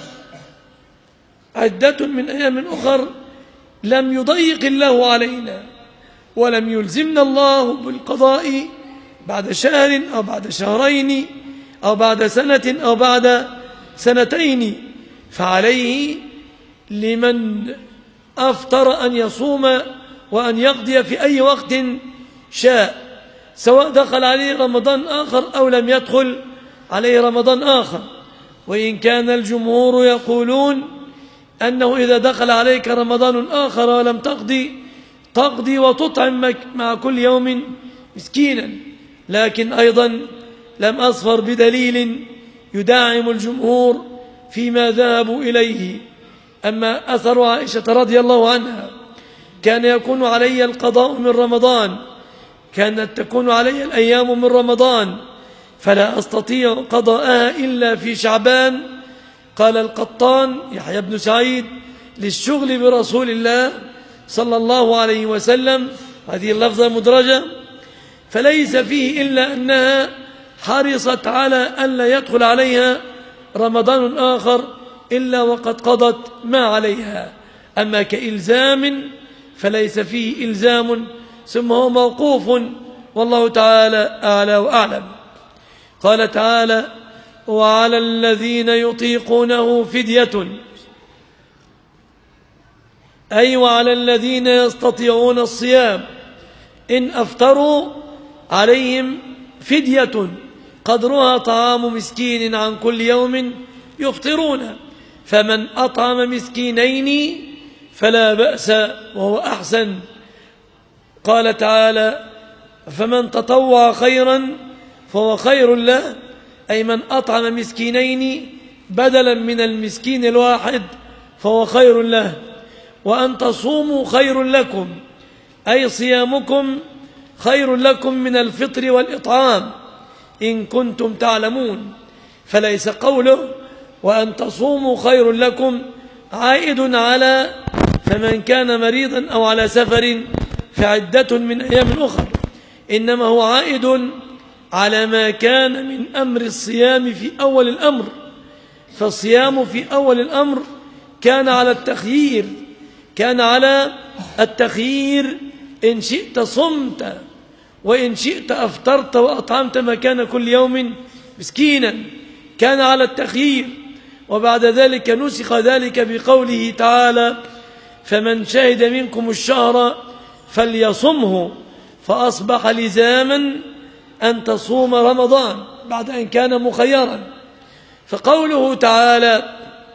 عدة من أيام أخر لم يضيق الله علينا ولم يلزمنا الله بالقضاء بعد شهر أو بعد شهرين أو بعد سنة أو بعد سنتين، فعليه لمن أفطر أن يصوم وأن يقضي في أي وقت شاء، سواء دخل عليه رمضان آخر أو لم يدخل عليه رمضان آخر. وإن كان الجمهور يقولون أنه إذا دخل عليك رمضان آخر ولم تقضي وتطعم مع كل يوم مسكينا، لكن أيضا لم أصفر بدليل يدعم الجمهور فيما ذهبوا إليه. أما أثر عائشة رضي الله عنها كان يكون علي القضاء من رمضان، كانت تكون علي الأيام من رمضان فلا أستطيع قضاءها إلا في شعبان، قال القطان يحيى بن سعيد للشغل برسول الله صلى الله عليه وسلم، هذه اللفظة مدرجة، فليس فيه إلا أنها حرصت على أن لا يدخل عليها رمضان آخر إلا وقد قضت ما عليها. أما كإلزام فليس فيه إلزام، ثم هو موقوف والله تعالى أعلى وأعلم. قال تعالى وعلى الذين يطيقونه فدية، أي وعلى الذين يستطيعون الصيام إن أفطروا عليهم فدية قدرها طعام مسكين عن كل يوم يفطرون، فمن أطعم مسكينين فلا بأس وهو أحسن. قال تعالى: فمن تطوع خيرا فهو خير له، أي من أطعم مسكينين بدلا من المسكين الواحد فهو خير له. وأن تصوموا خير لكم، أي صيامكم خير لكم من الفطر والإطعام إن كنتم تعلمون. فليس قوله وأن تصوموا خير لكم عائد على فمن كان مريضا أو على سفر فعدة من أيام أخر، إنما هو عائد على ما كان من أمر الصيام في أول الأمر. فالصيام في أول الأمر كان على التخيير، إن شئت صمت وإن شئت أفطرت وأطعمت مكان كل يوم مسكينا، كان على التخيير. وبعد ذلك نسخ ذلك بقوله تعالى: فمن شهد منكم الشهر فليصمه، فأصبح لزاما أن تصوم رمضان بعد أن كان مخيرا. فقوله تعالى: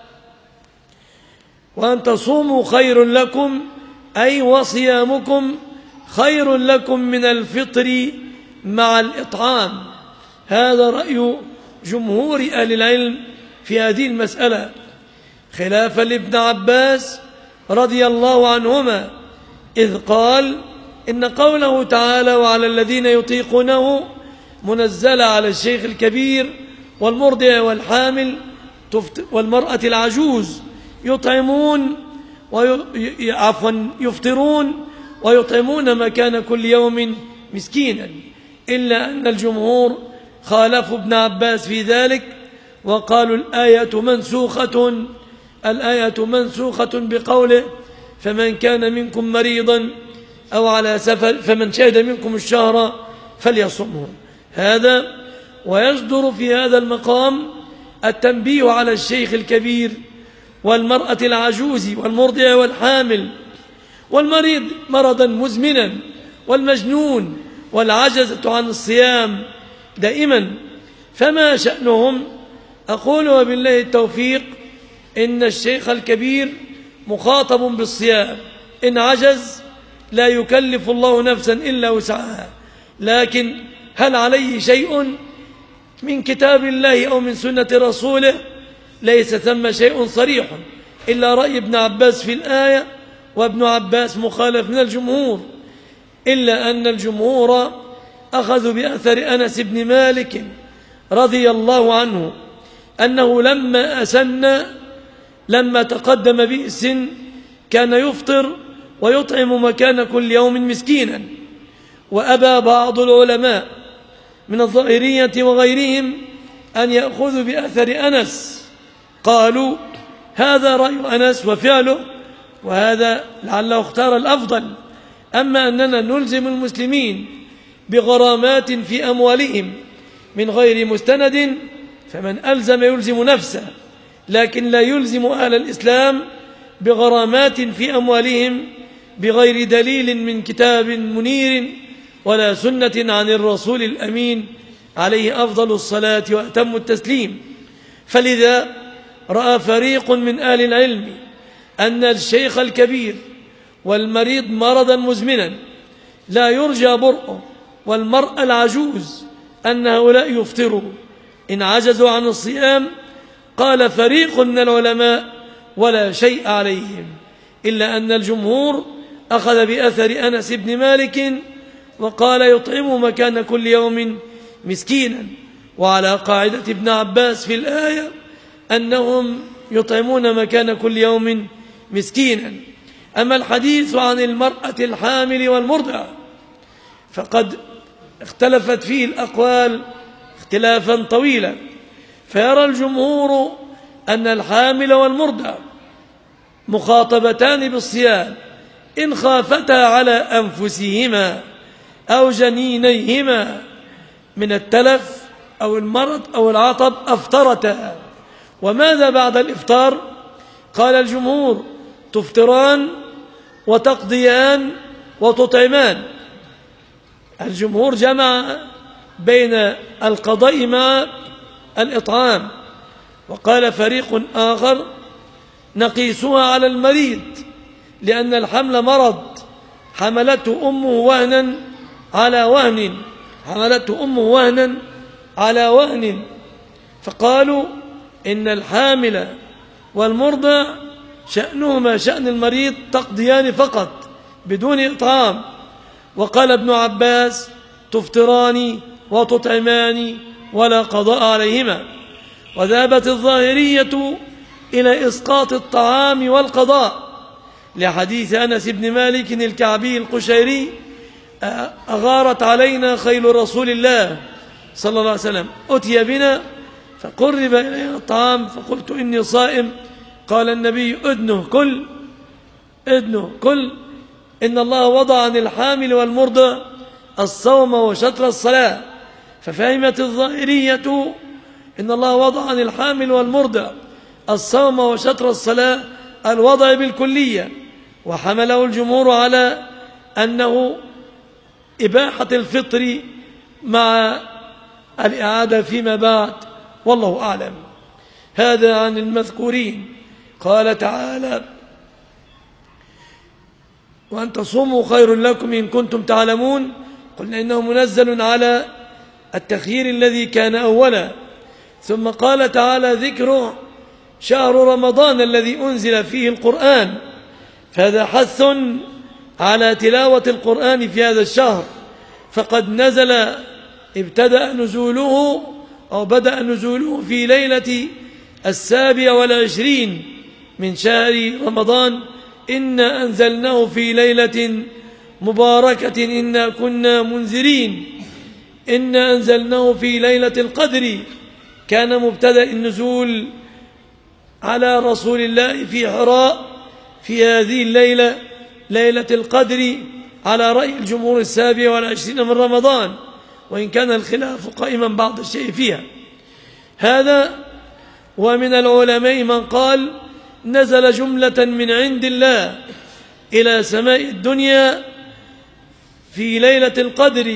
وأن تصوموا خير لكم، أي وصيامكم خير لكم من الفطر مع الإطعام. هذا رأي جمهور أهل العلم في هذه المسألة، خلافا لابن عباس رضي الله عنهما، إذ قال إن قوله تعالى: وعلى الذين يطيقونه منزلة على الشيخ الكبير والمرضع والحامل والمرأة العجوز يفطرون ويطعمون مكان كل يوم مسكينا، إلا أن الجمهور خالفوا ابن عباس في ذلك وقالوا الآية منسوخة بقوله: فمن كان منكم مريضا أو على سفر فمن شهد منكم الشهر فليصمه. هذا ويصدر في هذا المقام التنبيه على الشيخ الكبير والمرأة العجوز والمرضع والحامل والمريض مرضا مزمنا والمجنون والعجزة عن الصيام دائما، فما شأنهم؟ أقول وبالله التوفيق إن الشيخ الكبير مخاطب بالصيام، إن عجز لا يكلف الله نفسا إلا وسعها، لكن هل عليه شيء من كتاب الله أو من سنة رسوله؟ ليس ثم شيء صريح إلا رأي ابن عباس في الآية، وابن عباس مخالف من الجمهور، إلا أن الجمهور أخذوا بأثر أنس بن مالك رضي الله عنه أنه لما تقدم به السن كان يفطر ويطعم مكان كل يوم مسكينا. وأبى بعض العلماء من الظاهرية وغيرهم أن يأخذوا بأثر أنس، قالوا هذا رأي أنس وفعله، وهذا لعله اختار الأفضل. أما أننا نلزم المسلمين بغرامات في أموالهم من غير مستند، فمن ألزم يلزم نفسه، لكن لا يلزم أهل الإسلام بغرامات في أموالهم بغير دليل من كتاب منير ولا سنة عن الرسول الأمين عليه أفضل الصلاة وأتم التسليم. فلذا رأى فريق من أهل العلم أن الشيخ الكبير والمريض مرضا مزمنا لا يرجى برؤه والمرأة العجوز أن هؤلاء يفطروا إن عجزوا عن الصيام. قال فريق من العلماء ولا شيء عليهم، إلا أن الجمهور أخذ بأثر أنس بن مالك وقال يطعم مكان كل يوم مسكينا، وعلى قاعدة ابن عباس في الآية أنهم يطعمون مكان كل يوم مسكينا. أما الحديث عن المرأة الحامل والمرضع فقد اختلفت فيه الأقوال اختلافا طويلا، فيرى الجمهور أن الحامل والمرضع مخاطبتان بالصيام إن خافتا على أنفسهما أو جنينيهما من التلف أو المرض أو العطب أفطرتا. وماذا بعد الإفطار؟ قال الجمهور تفطران وتقضيان وتطعمان. الجمهور جمع بين القضاء مع الإطعام، وقال فريق آخر نقيسها على المريض لأن الحمل مرض حملته أمه وهنا على وهن، حملته أمه وهنا على وهن، فقالوا إن الحامل والمرضع شأنهما شأن المريض تقضيان فقط بدون إطعام. وقال ابن عباس تفطران وتطعمان ولا قضاء عليهما. وذهبت الظاهرية إلى إسقاط الطعام والقضاء لحديث أنس بن مالك الكعبي القشيري: أغارت علينا خيل رسول الله صلى الله عليه وسلم، أتي بنا فقرب إلينا الطعام فقلت إني صائم، قال النبي: أدنه كل، أدنه كل، إن الله وضع عن الحامل والمرضع الصوم وشطر الصلاة. ففهمت الظاهرية إن الله وضع عن الحامل والمرضع الصوم وشطر الصلاة الوضع بالكلية، وحمله الجمهور على أنه إباحة الفطر مع الإعادة فيما بعد، والله أعلم. هذا عن المذكورين. قال تعالى: وأن تصوموا خير لكم إن كنتم تعلمون. قلنا إنه منزل على التخيير الذي كان أولا. ثم قال تعالى: ذكر شهر رمضان الذي أنزل فيه القرآن، فهذا حث على تلاوة القرآن في هذا الشهر، فقد نزل ابتدأ نزوله أو بدأ نزوله في ليلة 27 من شهر رمضان: إنا أنزلناه في ليلة مباركة إنا كنا منذرين. إنا أنزلناه في ليلة القدر. كان مبتدأ النزول على رسول الله في حراء في هذه الليلة، ليلة القدر، على رأي الجمهور 27 من رمضان، وإن كان الخلاف قائما بعض الشيء فيها. هذا. ومن العلماء من قال نزل جملة من عند الله إلى سماء الدنيا في ليلة القدر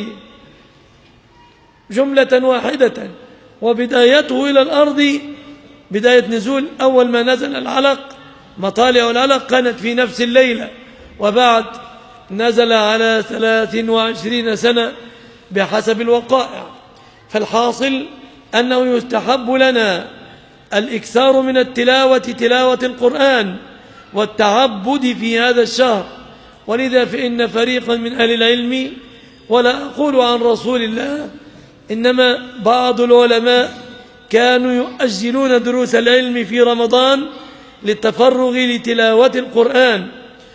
جملة واحدة، وبدايته إلى الأرض، بداية نزول أول ما نزل العلق، مطالع العلق كانت في نفس الليلة، وبعد نزل على 23 سنة بحسب الوقائع. فالحاصل أنه يستحب لنا الإكثار من التلاوة، تلاوة القرآن والتعبد في هذا الشهر. ولذا فإن فريقا من أهل العلم، ولا أقول عن رسول الله، إنما بعض العلماء كانوا يؤجلون دروس العلم في رمضان للتفرغ لتلاوة القرآن.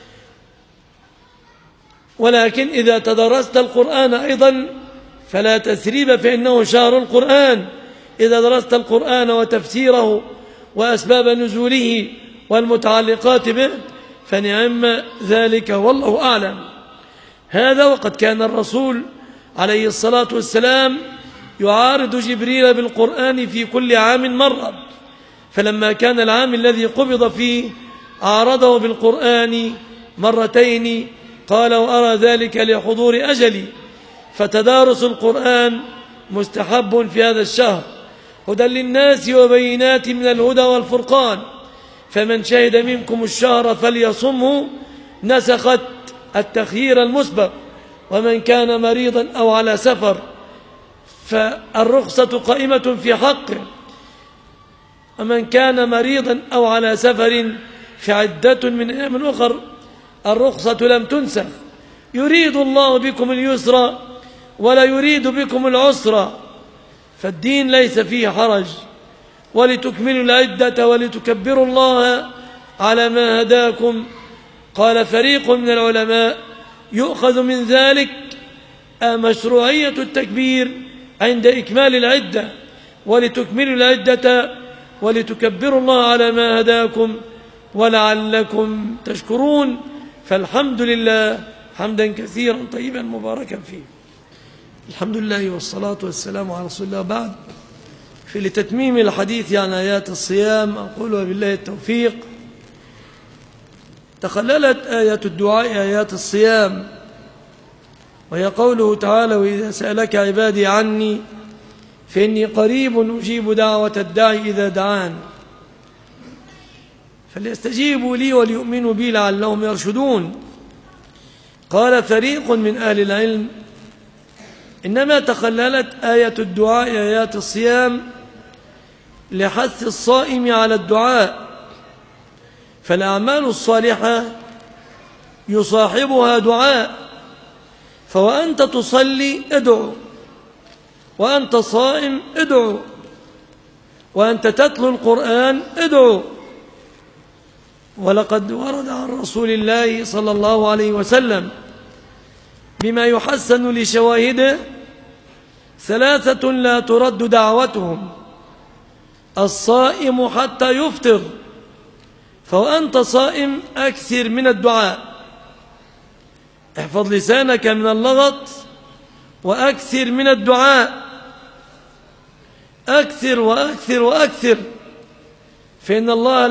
ولكن إذا تدرست القرآن أيضا فلا تثريب، فإنه شهر القرآن. إذا درست القرآن وتفسيره وأسباب نزوله والمتعلقات به فنعم ذلك، والله أعلم. هذا. وقد كان الرسول عليه الصلاة والسلام يعارض جبريل بالقرآن في كل عام مرة، فلما كان العام الذي قبض فيه عارضه بالقرآن مرتين، قال: وأرى ذلك لحضور أجلي. فتدارس القرآن مستحب في هذا الشهر، هدى للناس وبينات من الهدى والفرقان، فمن شهد منكم الشهر فليصمه، نسخت التخيير المسبق. ومن كان مريضا أو على سفر فالرخصة قائمة في حقه، ومن كان مريضا أو على سفر فعدة من أيام أخر، الرخصة لم تنسخ. يريد الله بكم اليسر ولا يريد بكم العسر، فالدين ليس فيه حرج. ولتكملوا العدة ولتكبروا الله على ما هداكم. قال فريق من العلماء: يؤخذ من ذلك مشروعية التكبير عند إكمال العدة، ولتكملوا العدة ولتكبروا الله على ما هداكم ولعلكم تشكرون. فالحمد لله حمدا كثيرا طيبا مباركا فيه. الحمد لله والصلاة والسلام على رسول الله. بعد، في لتتميم الحديث عن آيات الصيام أقول وبالله التوفيق. تخللت آيات الدعاء آيات الصيام، وهي قوله تعالى: وإذا سألك عبادي عني فإني قريب أجيب دعوة الداعي إذا دعان. فليستجيبوا لي وليؤمنوا بي لعلهم يرشدون. قال فريق من أهل العلم إنما تخللت آية الدعاء آيات الصيام لحث الصائم على الدعاء، فالأعمال الصالحة يصاحبها دعاء، فوأنت تصلي ادعو، وأنت صائم ادعو، وأنت تتلو القرآن ادعو. ولقد ورد عن رسول الله صلى الله عليه وسلم بما يحسن لشواهده 3 لا ترد دعوتهم: الصائم حتى يفطر، فوأنت صائم أكثر من الدعاء، احفظ لسانك من اللغط وأكثر من الدعاء، أكثر وأكثر وأكثر، فإن الله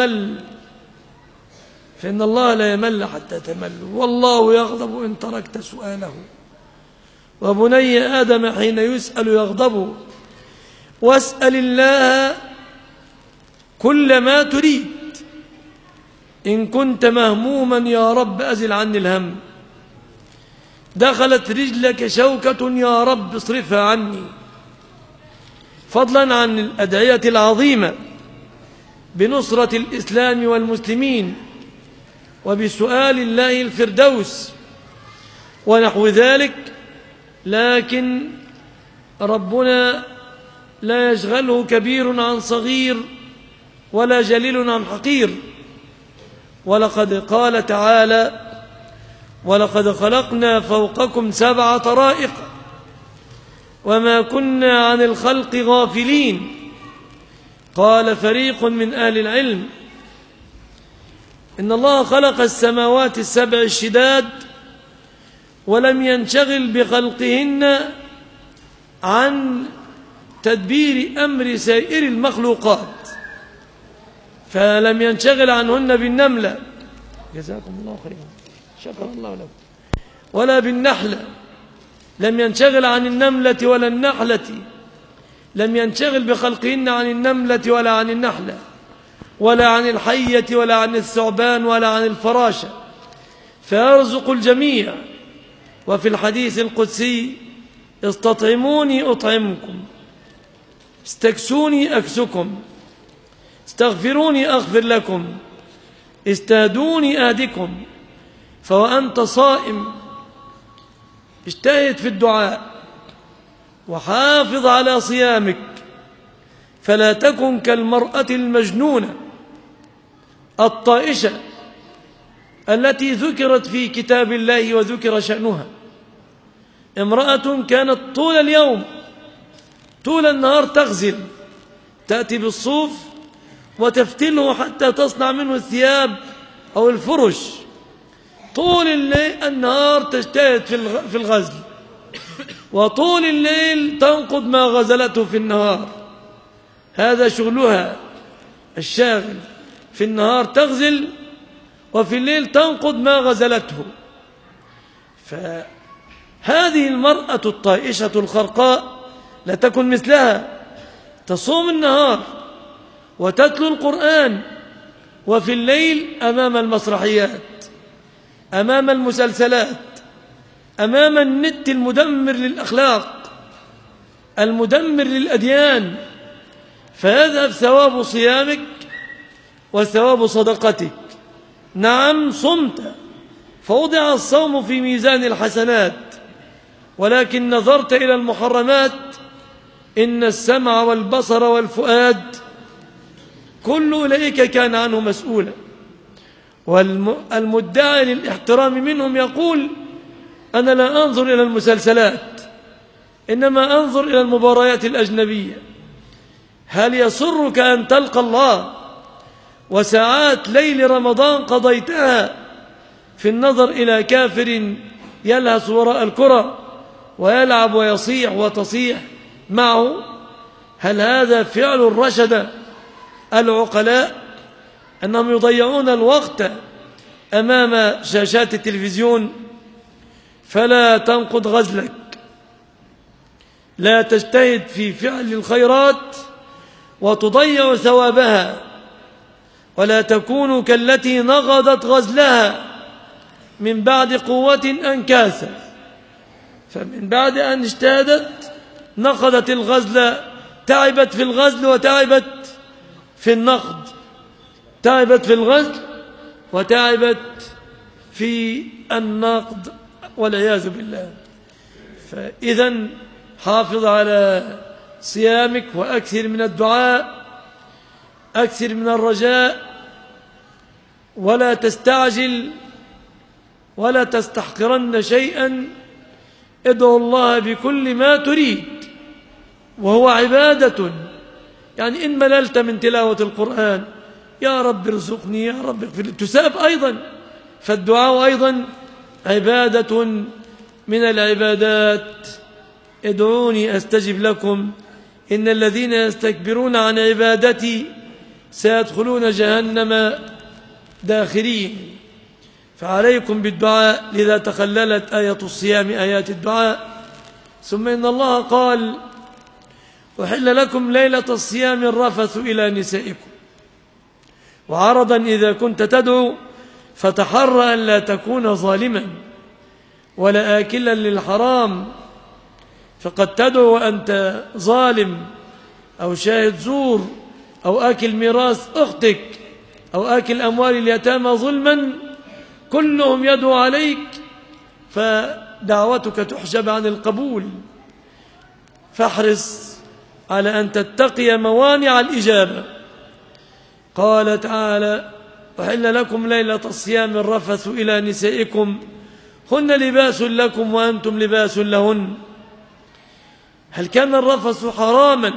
لا يمل حتى تمل، والله يغضب إن تركت سؤاله، وبني آدم حين يسأل يغضب، واسأل الله كل ما تريد، إن كنت مهموما يا رب أزل عني الهم، دخلت رجلك شوكة يا رب اصرفها عني. فضلا عن الأدعية العظيمة بنصرة الإسلام والمسلمين وبسؤال الله الفردوس ونحو ذلك، لكن ربنا لا يشغله كبير عن صغير ولا جليل عن حقير. ولقد قال تعالى: ولقد خلقنا فوقكم 7 طرائق وما كنا عن الخلق غافلين. قال فريق من أهل العلم إن الله خلق السماوات ال7 الشداد ولم ينشغل بخلقهن عن تدبير أمر سائر المخلوقات، فلم ينشغل عنهن بالنملة، جزاكم الله خيرا شكر الله لكم، ولا بالنحلة، لم ينشغل عن النملة ولا النحلة، لم ينشغل بخلقهن عن النملة ولا عن النحلة، ولا عن الحية ولا عن الثعبان ولا عن الفراشة، فيرزق الجميع. وفي الحديث القدسي: استطعموني أطعمكم، استكسوني أكسكم، استغفروني أغفر لكم، استهدوني أهدكم. فوأنت صائم اجتهد في الدعاء وحافظ على صيامك، فلا تكن كالمرأة المجنونة الطائشة التي ذكرت في كتاب الله وذكر شأنها. امرأة كانت طول اليوم طول النهار تغزل، تأتي بالصوف وتفتله حتى تصنع منه الثياب أو الفرش، طول الليل النهار تجتهد في الغزل، وطول الليل تنقض ما غزلته في النهار، هذا شغلها الشاغل، في النهار تغزل وفي الليل تنقض ما غزلته. فهذه المرأة الطائشة الخرقاء لا تكن مثلها، تصوم النهار وتتلو القرآن، وفي الليل أمام المسرحيات، أمام المسلسلات، أمام النت المدمر للأخلاق المدمر للأديان، فيذهب ثواب صيامك وثواب صدقتك. نعم صمت فوضع الصوم في ميزان الحسنات، ولكن نظرت إلى المحرمات، إن السمع والبصر والفؤاد كل أولئك كان عنه مسؤولا. والمدعي للاحترام منهم يقول: أنا لا أنظر إلى المسلسلات، إنما أنظر إلى المباريات الأجنبية. هل يسرك أن تلقى الله وساعات ليل رمضان قضيتها في النظر إلى كافر يلهث وراء الكرة ويلعب ويصيح وتصيح معه؟ هل هذا فعل الرشدة العقلاء، أنهم يضيعون الوقت أمام شاشات التلفزيون؟ فلا تنقض غزلك، لا تجتهد في فعل الخيرات وتضيع ثوابها، ولا تكونوا كالتي نقضت غزلها من بعد قوة أنكاثا. فمن بعد أن اجتهدت نقضت الغزل، تعبت في الغزل وتعبت في النقد، تعبت في الغزل وتعبت في النقد والعياذ بالله. فإذا حافظ على صيامك وأكثر من الدعاء، أكثر من الرجاء، ولا تستعجل ولا تستحقرن شيئا. ادعو الله بكل ما تريد، وهو عبادة. يعني إن مللت من تلاوة القرآن يا رب ارزقني، يا رب اغفر لي، تساب أيضا. فالدعاء أيضا عبادة من العبادات. ادعوني أستجب لكم إن الذين يستكبرون عن عبادتي سيدخلون جهنم داخرين. فعليكم بالدعاء، لذا تخللت آية الصيام آيات الدعاء. ثم إن الله قال: أحل لكم ليلة الصيام الرفث إلى نسائكم. وعرضا إذا كنت تدعو فتحرى أن لا تكون ظالما ولا آكلا للحرام، فقد تدعو وأنت ظالم أو شاهد زور أو آكل ميراث أختك أو آكل أموال اليتامى ظلما، كلهم يدعو عليك، فدعوتك تحجب عن القبول. فاحرص على أن تتقي موانع الإجابة. قال تعالى: أحل لكم ليلة الصيام الرفث إلى نسائكم هن لباس لكم وأنتم لباس لهن. هل كان الرفث حراما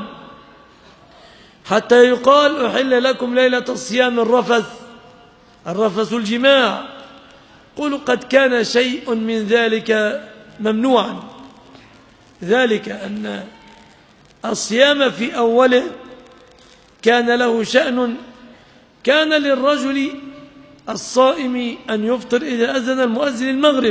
حتى يقال أحل لكم ليلة الصيام الرفث الجماع؟ قولوا قد كان شيء من ذلك ممنوعا، ذلك أن الصيام في أوله كان له شأن. كان للرجل الصائم أن يفطر إذا أذن المؤذن المغرب،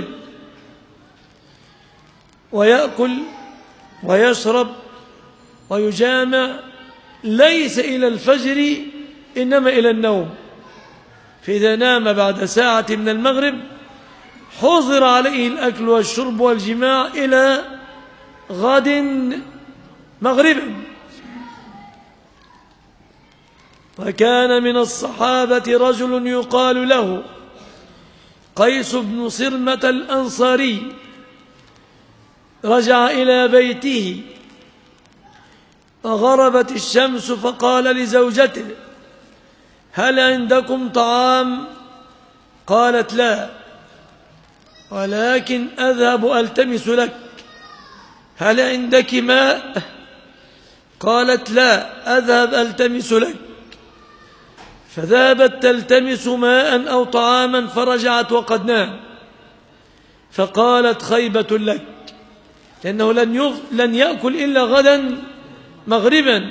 ويأكل ويشرب ويجامع ليس إلى الفجر إنما إلى النوم. فإذا نام بعد ساعة من المغرب حظر عليه الأكل والشرب والجماع إلى غد مغربا. وكان من الصحابة رجل يقال له قيس بن صرمة الأنصاري، رجع إلى بيته وغربت الشمس فقال لزوجته: هل عندكم طعام؟ قالت: لا، ولكن أذهب ألتمس لك. هل عندك ماء؟ قالت: لا، أذهب ألتمس لك. فذهبت تلتمس ماء أو طعاما فرجعت وقد نام. فقالت: خيبة لك، لأنه لن يأكل إلا غدا مغربا.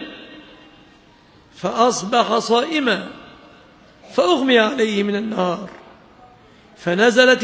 فأصبح صائما فأغمي عليه من النهار. فنزلت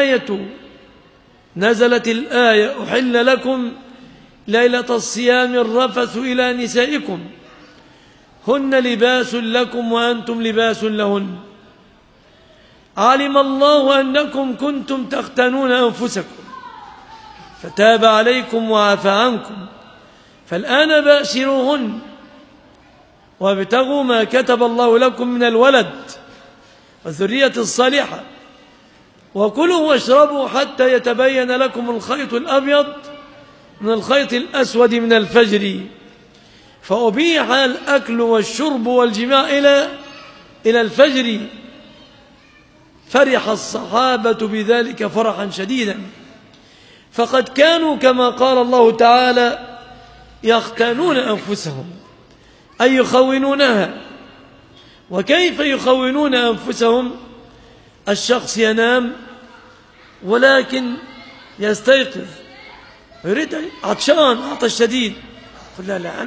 الآية: أحل لكم ليلة الصيام الرفث إلى نسائكم هن لباس لكم وأنتم لباس لهن. علم الله أنكم كنتم تختنون أنفسكم فتاب عليكم وعفى عنكم، فالآن باشروهن وابتغوا ما كتب الله لكم من الولد والذرية الصالحة، وكلوا واشربوا حتى يتبين لكم الخيط الأبيض من الخيط الأسود من الفجر. فأبيح الأكل والشرب والجماع إلى الفجر. فرح الصحابة بذلك فرحا شديدا، فقد كانوا كما قال الله تعالى يختانون أنفسهم، أي يخونونها. وكيف يخونون أنفسهم؟ الشخص ينام ولكن يستيقظ، يريد عطشان عطش شديد، يقول: لا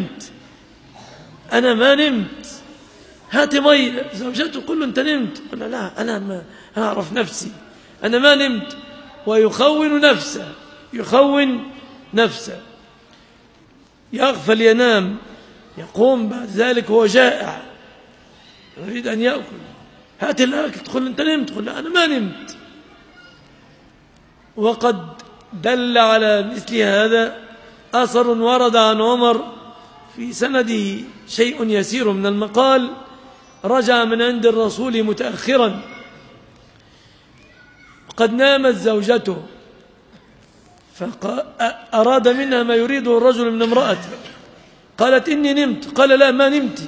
أنا ما نمت، هات مي. زوجته تقول له: أنت نمت؟ يقول: لا أنا أعرف نفسي، أنا ما نمت. ويخون نفسه، يغفل ينام، يقوم بعد ذلك هو جائع، يريد أن يأكل، هات الأكل، تقول أنت نمت، تقول لا أنا ما نمت. وقد دل على مثل هذا أثر ورد عن عمر في سنده شيء يسير من المقال، رجع من عند الرسول متأخرا، قد نامت زوجته فأراد منها ما يريده الرجل من امرأته، قالت إني نمت، قال لا ما نمت.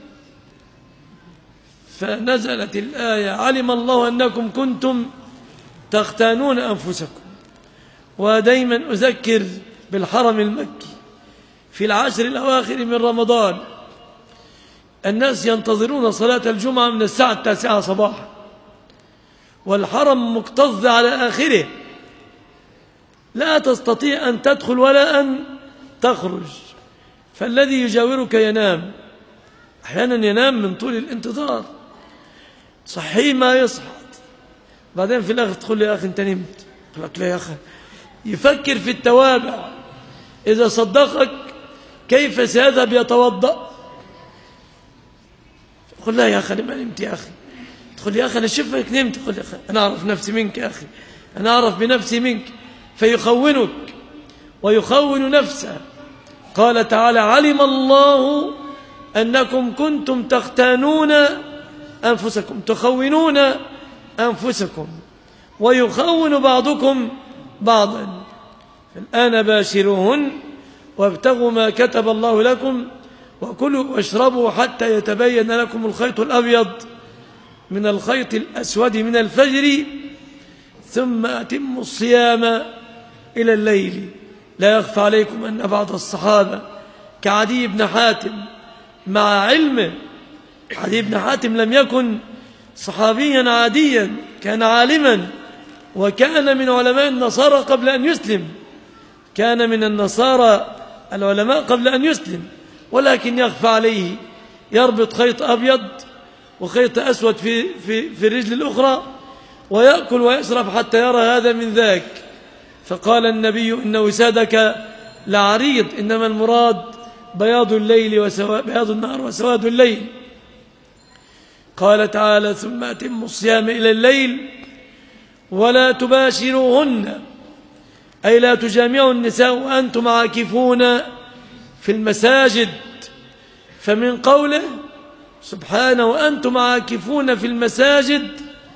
فنزلت الآية: علم الله أنكم كنتم تختانون أنفسكم. ودايما أذكر بالحرم المكي في العشر الأواخر من رمضان، الناس ينتظرون صلاة الجمعة من الساعة 9 صباحا، والحرم مكتظ على آخره، لا تستطيع أن تدخل ولا أن تخرج، فالذي يجاورك ينام، أحيانا ينام من طول الانتظار، صحيح ما يصحى، بعدين في الآخر تقول لي يا أخي أنت نمت، يقول لك لا يا أخي، يفكر في التوابع، إذا صدقك كيف سيذهب يتوضأ، تقول لا يا أخي أنا ما نمت يا أخي، تقول يا أخي أنا شفك نمت، تقول يا أخي أنا أعرف نفسي منك يا أخي، أنا أعرف بنفسي منك، فيخونك ويخون نفسه. قال تعالى: علم الله أنكم كنتم تختانون أنفسكم، تخونون أنفسكم، ويخون بعضكم بعضا، فالآن باشروهن وابتغوا ما كتب الله لكم وكلوا واشربوا حتى يتبين لكم الخيط الأبيض من الخيط الأسود من الفجر ثم أتموا الصيام إلى الليل. لا يخفى عليكم أن بعض الصحابة كعدي بن حاتم، مع علمه، عدي بن حاتم لم يكن صحابيا عاديا، كان عالما، وكان من علماء النصارى قبل أن يسلم، كان من النصارى العلماء قبل أن يسلم، ولكن يخفى عليه يربط خيط أبيض وخيط أسود في الرجل الأخرى، ويأكل ويشرب حتى يرى هذا من ذاك. فقال النبي: إن وسادك لعريض، إنما المراد بياض الليل بياض النهار وسواد الليل. قال تعالى: ثم أتموا الصيام إلى الليل ولا تباشروهن، أي لا تجامعوا النساء وأنتم عاكفون في المساجد. فمن قوله سبحانه وأنتم عاكفون في المساجد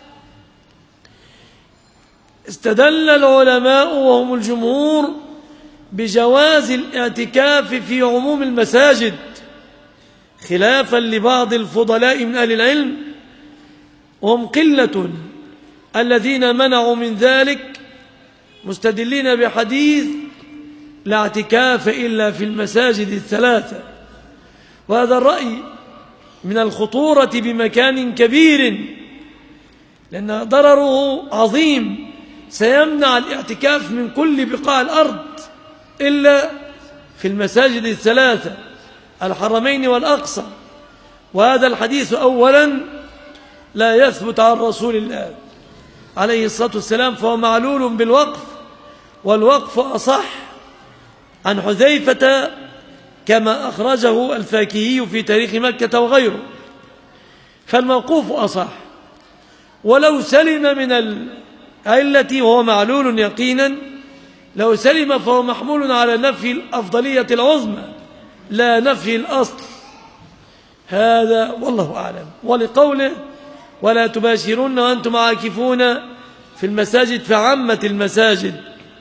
استدل العلماء وهم الجمهور بجواز الاعتكاف في عموم المساجد، خلافا لبعض الفضلاء من أهل العلم، وهم قلة الذين منعوا من ذلك، مستدلين بحديث: لا اعتكاف إلا في المساجد الثلاثة. وهذا الرأي من الخطورة بمكان كبير، لأن ضرره عظيم، سيمنع الاعتكاف من كل بقاع الأرض إلا في المساجد الثلاثة، الحرمين والأقصى. وهذا الحديث أولا لا يثبت عن رسول الله عليه الصلاة والسلام، فهو معلول بالوقف، والوقف أصح عن حذيفة كما أخرجه الفاكهي في تاريخ مكة وغيره، فالموقوف أصح. ولو سلم من العلة وهو معلول يقينا، لو سلم فهو محمول على نفي الأفضلية العظمى لا نفي الأصل، هذا والله أعلم. ولقوله: ولا تباشرون وأنتم عاكفون في المساجد، فعمت المساجد،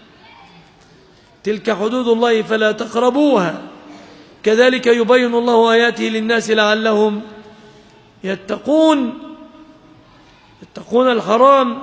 تلك حدود الله فلا تقربوها، كذلك يبين الله آياته للناس لعلهم يتقون الحرام،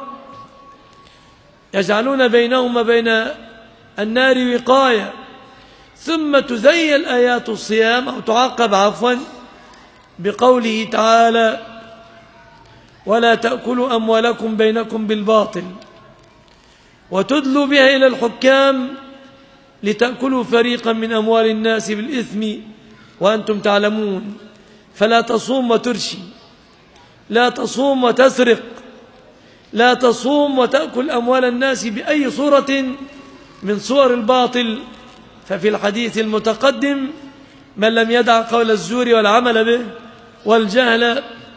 يجعلون بينهم وبين النار وقاية. ثم تذيل آيات الصيام أو تعقب عفوا بقوله تعالى: ولا تأكلوا أموالكم بينكم بالباطل وتدلوا بها إلى الحكام لتأكلوا فريقا من أموال الناس بالإثم وأنتم تعلمون. فلا تصوم وترشي، لا تصوم وتسرق، لا تصوم وتأكل أموال الناس بأي صورة من صور الباطل. ففي الحديث المتقدم: من لم يدع قول الزور والعمل به والجهل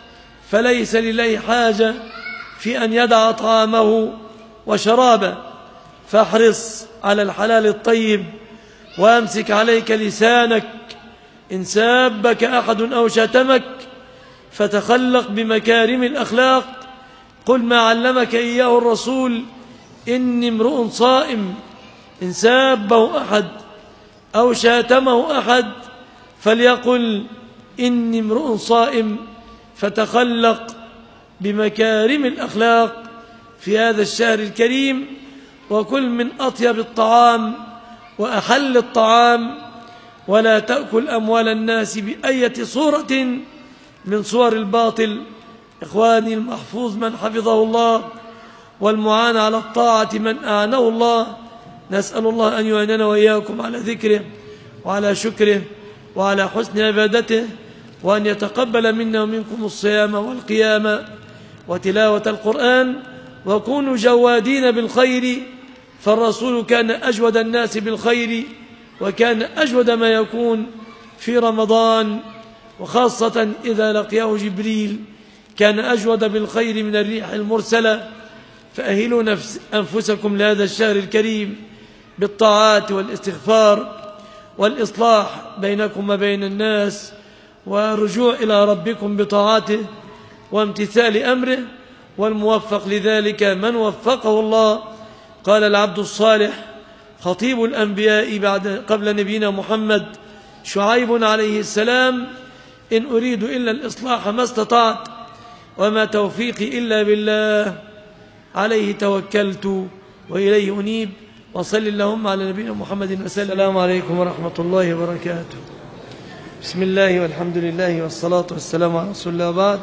فليس لله حاجة في أن يدع طعامه وشرابه، فاحرص على الحلال الطيب وأمسك عليك لسانك، إن سابك أحد أو شتمك فتخلق بمكارم الأخلاق، قل ما علمك إياه الرسول إني امرؤ صائم، إن سابه أحد أو شاتمه أحد فليقل إني امرؤ صائم، فتخلق بمكارم الأخلاق في هذا الشهر الكريم، وكل من أطيب الطعام وأحل الطعام، ولا تأكل أموال الناس بأية صورة من صور الباطل. إخواني المحفوظ من حفظه الله، والمعان على الطاعة من أعانه الله، نسأل الله أن يعيننا وإياكم على ذكره وعلى شكره وعلى حسن عبادته، وأن يتقبل منا ومنكم الصيام والقيام وتلاوة القرآن، وكونوا جوادين بالخير، فالرسول كان أجود الناس بالخير، وكان أجود ما يكون في رمضان، وخاصة إذا لقيه جبريل كان أجود بالخير من الريح المرسلة. فأهلوا أنفسكم لهذا الشهر الكريم بالطاعات والاستغفار والإصلاح بينكم وبين الناس، والرجوع إلى ربكم بطاعته وامتثال أمره، والموفق لذلك من وفقه الله. قال العبد الصالح خطيب الأنبياء قبل نبينا محمد شعيب عليه السلام: إن أريد إلا الإصلاح ما استطعت، وما توفيقي إلا بالله، عليه توكلت وإليه أنيب. وصل اللهم على نبينا محمد وسلم. السلام عليكم ورحمة الله وبركاته. بسم الله والحمد لله والصلاة والسلام على رسول الله، بعد.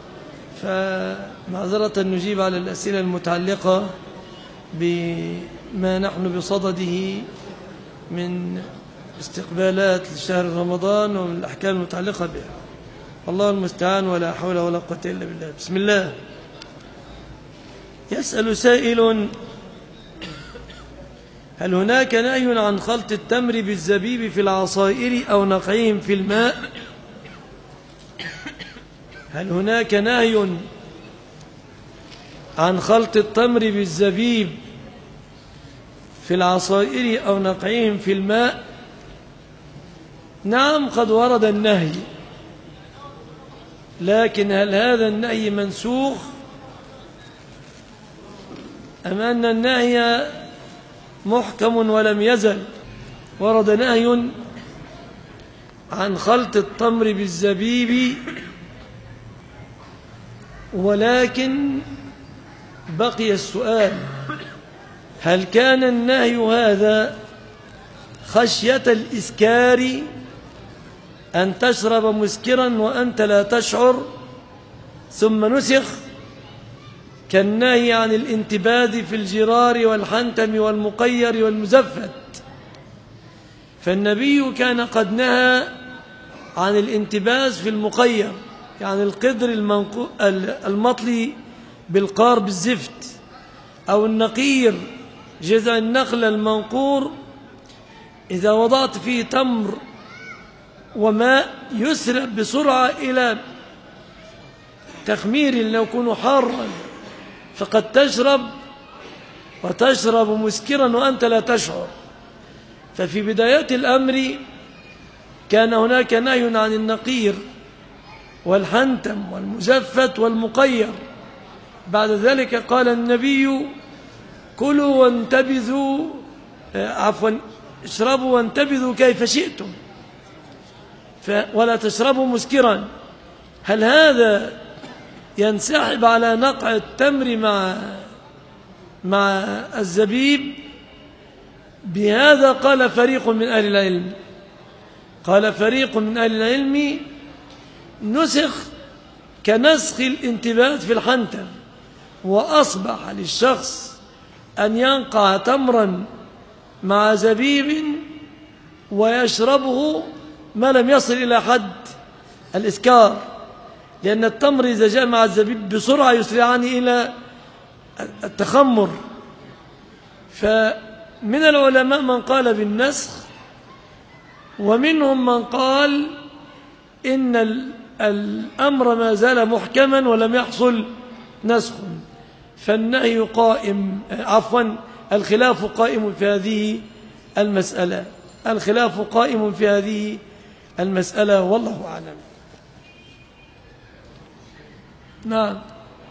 فمعذرة نجيب على الأسئلة المتعلقة بما نحن بصدده من استقبالات لشهر رمضان ومن الأحكام المتعلقة بها، الله المستعان، ولا حول ولا قوة إلا بالله. بسم الله. يسأل سائل: هل هناك نهي عن خلط التمر بالزبيب في العصائر أو نقعهم في الماء؟ هل هناك نهي عن خلط التمر بالزبيب في العصائر أو نقعهم في الماء؟ نعم، قد ورد النهي، لكن هل هذا النهي منسوخ أم أن النهي محكم ولم يزل؟ ورد نهي عن خلط التمر بالزبيب، ولكن بقي السؤال: هل كان النهي هذا خشية الإسكار، أن تشرب مسكرا وأنت لا تشعر، ثم نسخ كالنهي عن الانتباذ في الجرار والحنتم والمقير والمزفت؟ فالنبي كان قد نهى عن الانتباذ في المقير، يعني القدر المطلي بالقار بالزفت، أو النقير جذع النخل المنقور إذا وضعت فيه تمر وماء يسرع بسرعة إلى تخمير لو يكون حارا، فقد تشرب مسكرا وأنت لا تشعر. ففي بداية الأمر كان هناك نهي عن النقير والحنتم والمزفت والمقير. بعد ذلك قال النبي: كلوا وانتبذوا، اشربوا وانتبذوا كيف شئتم، ولا تشربوا مسكرا. هل هذا ينسحب على نقع التمر مع الزبيب؟ بهذا قال فريق من أهل العلم. قال فريق من أهل العلم: نسخ كنسخ الانتباذ في الحنتم، وأصبح للشخص أن ينقع تمرا مع زبيب ويشربه ما لم يصل إلى حد الإسكار، لأن التمر إذا جاء مع الزبيب بسرعة يسرعان إلى التخمر. فمن العلماء من قال بالنسخ، ومنهم من قال إن الأمر ما زال محكما ولم يحصل نسخ، فالنهي قائم، الخلاف قائم في هذه المسألة، الخلاف قائم في هذه المسألة، والله أعلم. نعم.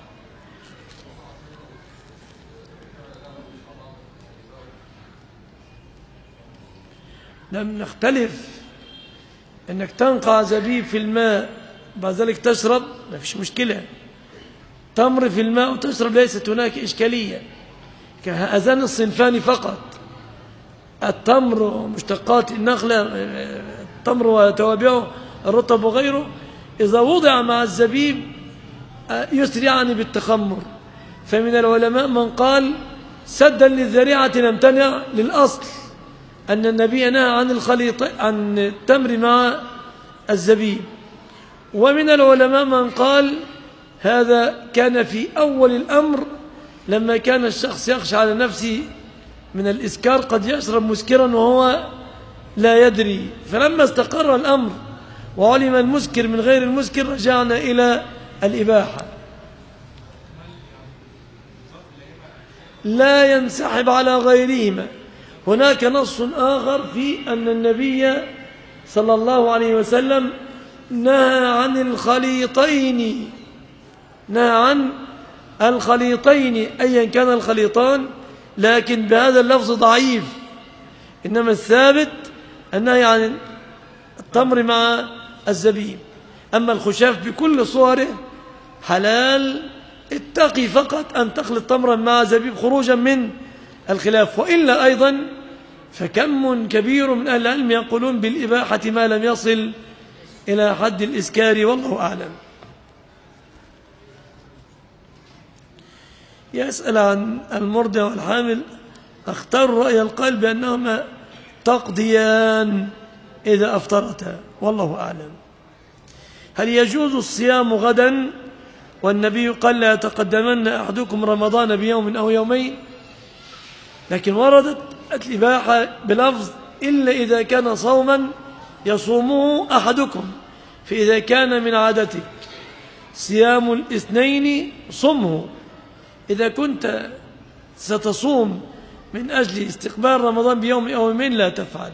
لم نختلف انك تنقع زبيب في الماء بعد ذلك تشرب، ما فيش مشكلة. تمر في الماء وتشرب ليست هناك إشكالية، كهذان الصنفان فقط. التمر مشتقات النخلة، التمر وتوابعه الرطب وغيره، إذا وضع مع الزبيب يسرعان بالتخمر. فمن العلماء من قال سدا للذريعة نمتنع للأصل أن النبي نهى عن التمر مع الزبيب. ومن العلماء من قال هذا كان في أول الأمر لما كان الشخص يخشى على نفسه من الإسكار، قد يشرب مسكرا وهو لا يدري، فلما استقر الأمر وعلم المسكر من غير المسكر رجعنا إلى الإباحة. لا ينسحب على غيرهما. هناك نص آخر في أن النبي صلى الله عليه وسلم نهى عن الخليطين، نهى عن الخليطين أيا كان الخليطان، لكن بهذا اللفظ ضعيف. إنما الثابت النهي عن التمر مع الزبيب. أما الخشاف بكل صوره حلال، اتقي فقط أن تخلط تمرا مع زبيب خروجا من الخلاف. وإلا أيضا فكم كبير من أهل العلم يقولون بالإباحة ما لم يصل إلى حد الإسكار، والله أعلم. يسأل عن المرضع والحامل، اختار رأي القائل بأنهما تقضيان إذا أفطرتا، والله أعلم. هل يجوز الصيام غدا والنبي قال لا يتقدمن أحدكم رمضان بيوم أو يومين؟ لكن وردت الإباحة بلفظ إلا إذا كان صوما يصومه أحدكم، فإذا كان من عادتك صيام الاثنين صمه. إذا كنت ستصوم من أجل استقبال رمضان بيوم أو يومين لا تفعل.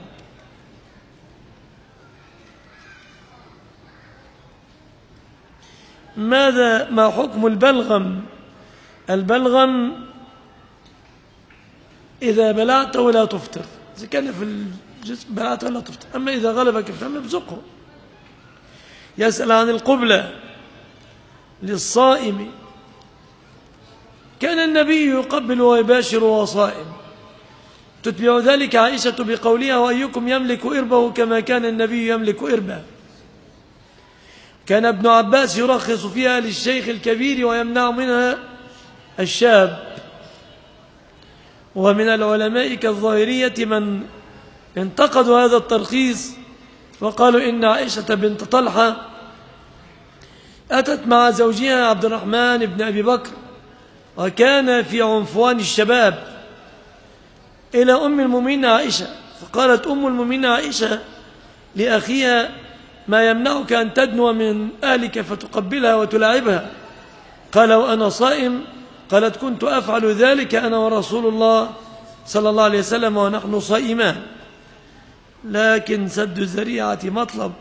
ما حكم البلغم؟ البلغم إذا بلعت ولا تفطر، إذا كان في الجسم بلعت ولا تفطر، أما إذا غلبك الفم ابزقه. يسأل عن القبلة للصائم، كان النبي يقبل ويباشر وهو صائم، تتبع ذلك عائشة بقولها وأيكم يملك إربه كما كان النبي يملك إربه. كان ابن عباس يرخص فيها للشيخ الكبير ويمنع منها الشاب. ومن العلماء كالظاهرية من انتقدوا هذا الترخيص وقالوا إن عائشة بنت طلحة أتت مع زوجها عبد الرحمن بن أبي بكر وكان في عنفوان الشباب إلى أم المؤمنين عائشة، فقالت أم المؤمنين عائشة لأخيها ما يمنعك أن تدنو من أهلك فتقبلها وتلاعبها؟ قال وأنا صائم؟ قالت كنت أفعل ذلك أنا ورسول الله صلى الله عليه وسلم ونحن صائمان. لكن سد الذريعة مطلب.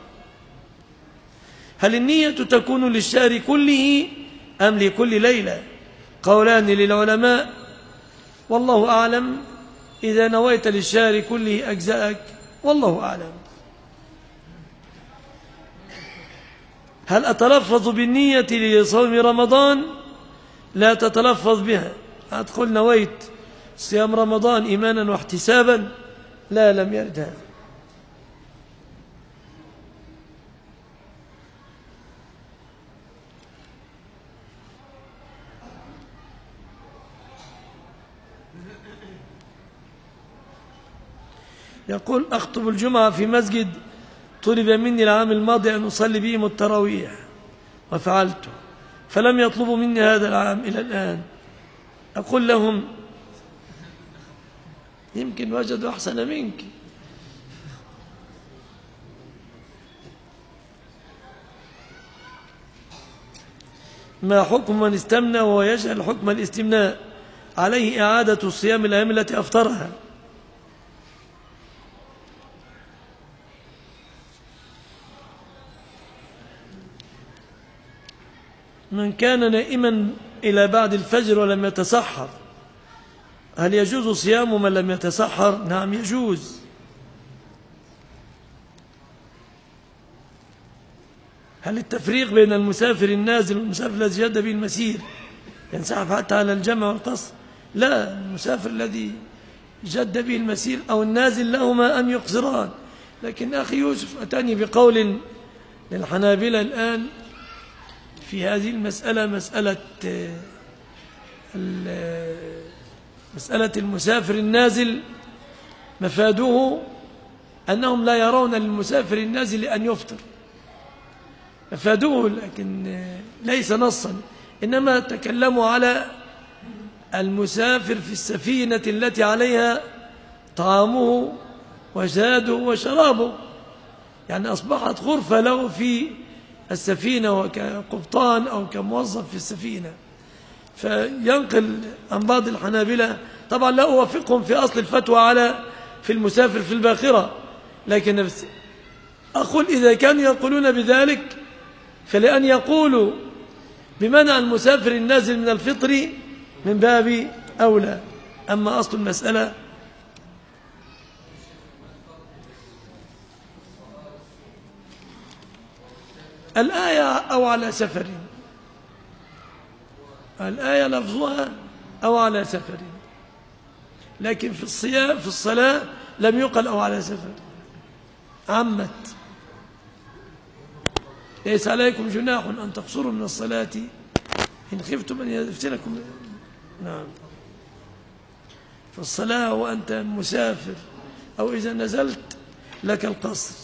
هل النية تكون للشهر كله أم لكل ليلة؟ قولان للعلماء، والله أعلم. إذا نويت للشهر كله أجزأك، والله أعلم. هل أتلفظ بالنية لصوم رمضان؟ لا تتلفظ بها. هتقول نويت صيام رمضان إيمانا واحتسابا؟ لا، لم يرد هذا. يقول أخطب الجمعة في مسجد طلب مني العام الماضي أن أصلي بهم التراويح وفعلته، فلم يطلبوا مني هذا العام إلى الآن. أقول لهم يمكن وجدوا أحسن منك. ما حكم من استمنى وهو يجهل حكم الاستمناء؟ عليه إعادة الصيام الأيام التي أفطرها. من كان نائما إلى بعد الفجر ولم يتسحر، هل يجوز صيام من لم يتسحر؟ نعم يجوز. هل التفريق بين المسافر النازل والمسافر الذي جد به المسير ينسحب حتى على الجمع والقصر؟ لا، المسافر الذي جد به المسير أو النازل لهما أن يقصران. لكن أخي يوسف أتاني بقول للحنابلة الآن في هذه المسألة، مسألة المسافر النازل، مفاده أنهم لا يرون للمسافر النازل أن يفطر، مفاده، لكن ليس نصا، إنما تكلموا على المسافر في السفينة التي عليها طعامه وزاده وشرابه، يعني أصبحت غرفة له في السفينة وكقبطان أو كموظف في السفينة. فينقل عن بعض الحنابلة، طبعا لا أوافقهم في أصل الفتوى على في المسافر في الباخرة، لكن أقول إذا كانوا يقولون بذلك فلأن يقولوا بمنع المسافر النازل من الفطر من باب أولى. أما أصل المسألة الآية أو على سفر، الآية لفظها أو على سفر، لكن في الصيام في الصلاة لم يقل أو على سفر، عمت. ليس عليكم جناح أن تقصروا من الصلاة إن خفتم أن يفتنكم. نعم، في الصلاة وأنت مسافر أو إذا نزلت لك القصر.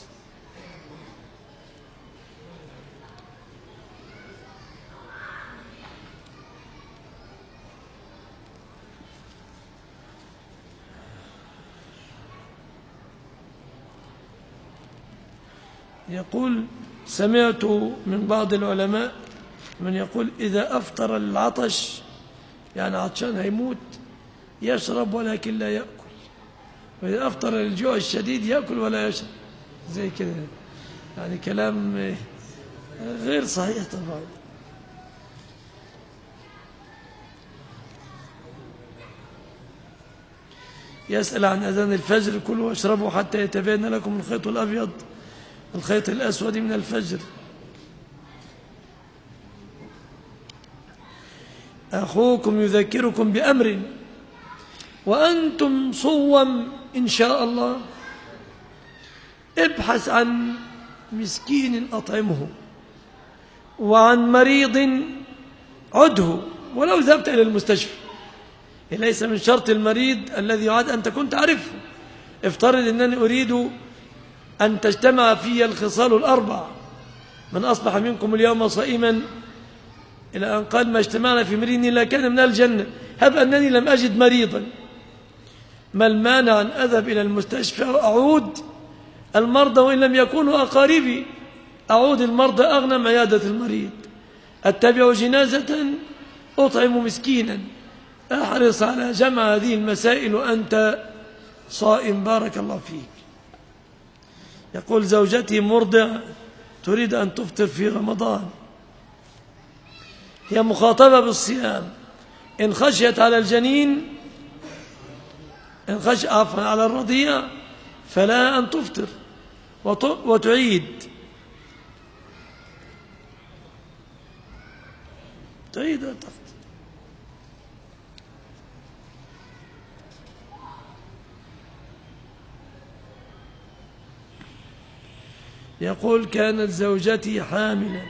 يقول سمعت من بعض العلماء من يقول إذا أفطر العطش، يعني عطشان هيموت، يشرب ولكن لا يأكل، وإذا أفطر الجوع الشديد يأكل ولا يشرب، زي كده. يعني كلام غير صحيح طبعا. يسأل عن أذان الفجر: كلوا واشربوا حتى يتبين لكم الخيط الأبيض الخيط الأسود من الفجر. أخوكم يذكركم بأمر وأنتم صوم إن شاء الله: ابحث عن مسكين أطعمه، وعن مريض عده ولو ذهبت إلى المستشفى. ليس من شرط المريض الذي يعاد أن تكون تعرفه. افترض أنني أريد أن تجتمع في الخصال الأربع: من أصبح منكم اليوم صائما إلى أن قال ما اجتمعنا في مريض إلا كان من الجنة. هب أنني لم أجد مريضا، ما المانع أن أذهب إلى المستشفى وأعود المرضى وإن لم يكونوا أقاربي؟ أعود المرضى أغنم عيادة المريض، أتبع جنازة، أطعم مسكينا. أحرص على جمع هذه المسائل وأنت صائم، بارك الله فيك. يقول زوجتي مرضع تريد أن تفطر في رمضان، هي مخاطبة بالصيام، إن خشيت على الجنين، إن خشيت على الرضيع فلا أن تفطر وتعيد وتفطر. يقول كانت زوجتي حاملا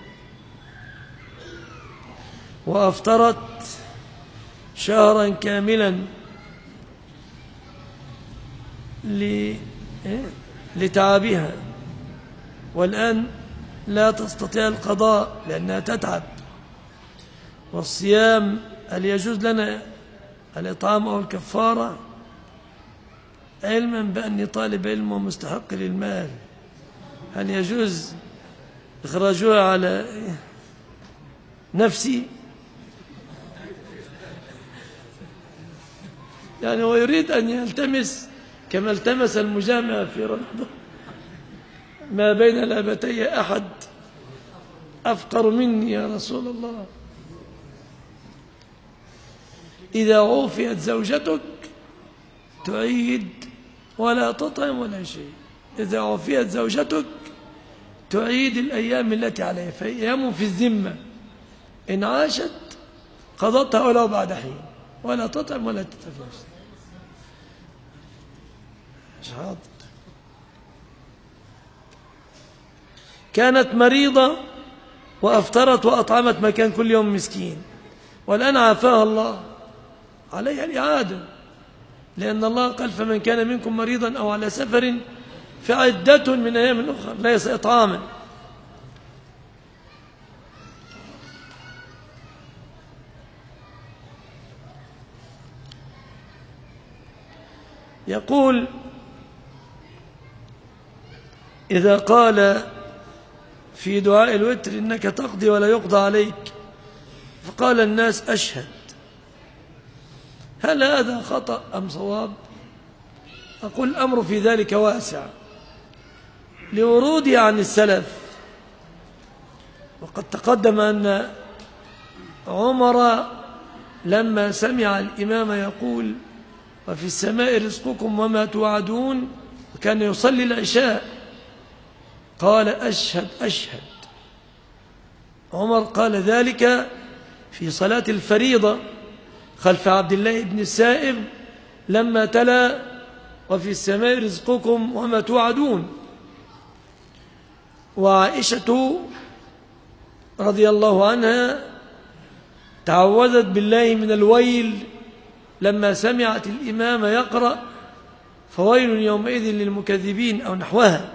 وأفطرت شهرا كاملا لتعبها، والآن لا تستطيع القضاء لأنها تتعب. والصيام هل يجوز لنا الإطعام أو الكفارة؟ علما بأني طالب علم ومستحق للمال، هل يجوز إخراجها على نفسي؟ يعني هو يريد أن يلتمس كما التمس المجامع في رمضان ما بين لابتي أحد أفقر مني يا رسول الله. إذا عوفيت زوجتك تعيد ولا تطعم ولا شيء. إذا عوفيت زوجتك تعيد الأيام التي عليها، فأيام في الذمة إن عاشت قضتها ولو بعد حين، ولا تطعم ولا تتفلس. مش حاضر. كانت مريضة وأفطرت وأطعمت مكان كل يوم مسكين، والآن عافاها الله، عليها الإعادة، لأن الله قال فمن كان منكم مريضا أو على سفر فعدة من أيام أخرى، ليس إطعاما. يقول إذا قال في دعاء الوتر إنك تقضي ولا يقضى عليك، فقال الناس أشهد، هل هذا خطأ أم صواب؟ أقول الأمر في ذلك واسع لوروده عن السلف، وقد تقدم أن عمر لما سمع الإمام يقول وفي السماء رزقكم وما توعدون، وكان يصلي العشاء، قال أشهد أشهد. عمر قال ذلك في صلاة الفريضة خلف عبد الله بن السائب لما تلا وفي السماء رزقكم وما توعدون. وعائشة رضي الله عنها تعوذت بالله من الويل لما سمعت الإمام يقرأ فويل يومئذ للمكذبين أو نحوها.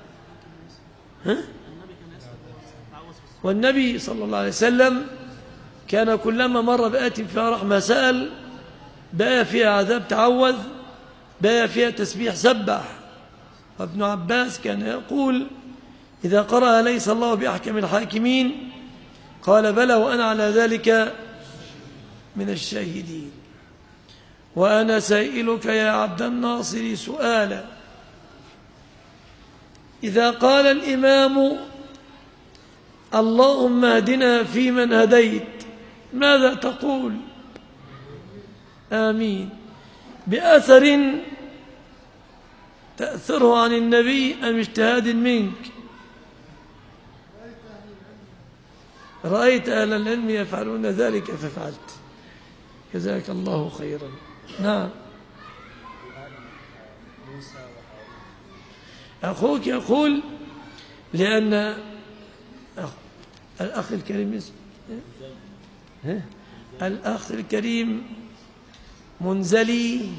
والنبي صلى الله عليه وسلم كان كلما مر بآية فيها رحمة سأل، بآية فيها عذاب تعوذ، بآية فيها تسبيح سبح. وابن عباس كان يقول إذا قرأ ليس الله بأحكم الحاكمين، قال بلى وأنا على ذلك من الشاهدين. وأنا سائلك يا عبد الناصر سؤالا، إذا قال الإمام اللهم اهدنا فيمن هديت ماذا تقول؟ آمين. بأثر تأثره عن النبي أم اجتهاد منك؟ رأيت أهل العلم يفعلون ذلك ففعلت، جزاك الله خيرا. نعم. أخوك يقول لأن الأخ الكريم الأخ الكريم منزلي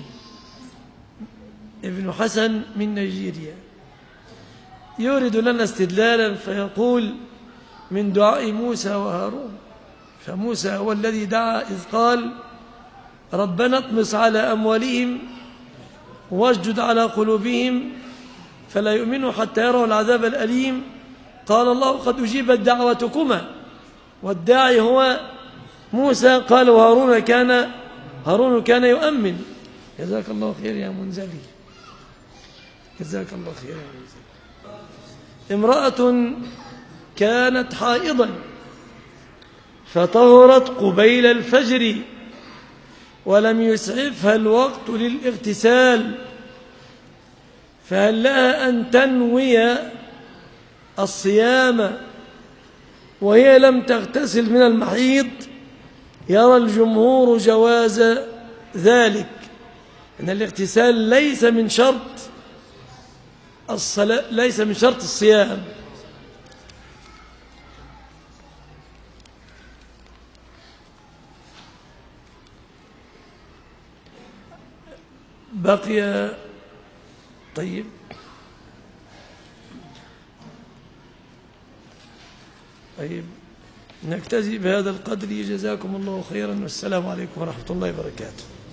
ابن حسن من نيجيريا يورد لنا استدلالا فيقول من دعاء موسى وهارون، فموسى هو الذي دعا إذ قال ربنا اطمس على أموالهم واسجد على قلوبهم فلا يؤمنوا حتى يروا العذاب الأليم، قال الله قد أجيبت دعوتكما، والداعي هو موسى، قال هارون كان يؤمن. جزاك الله خير يا منزلي، جزاك الله خير يا منزلي. امرأة كانت حائضا فطهرت قبيل الفجر ولم يسعفها الوقت للاغتسال، فهل لها أن تنوي الصيام وهي لم تغتسل من المحيض؟ يرى الجمهور جواز ذلك، أن الاغتسال ليس من شرط الصلاة، ليس من شرط الصيام. بقي طيب نكتفي بهذا القدر، جزاكم الله خيرا، والسلام عليكم ورحمة الله وبركاته.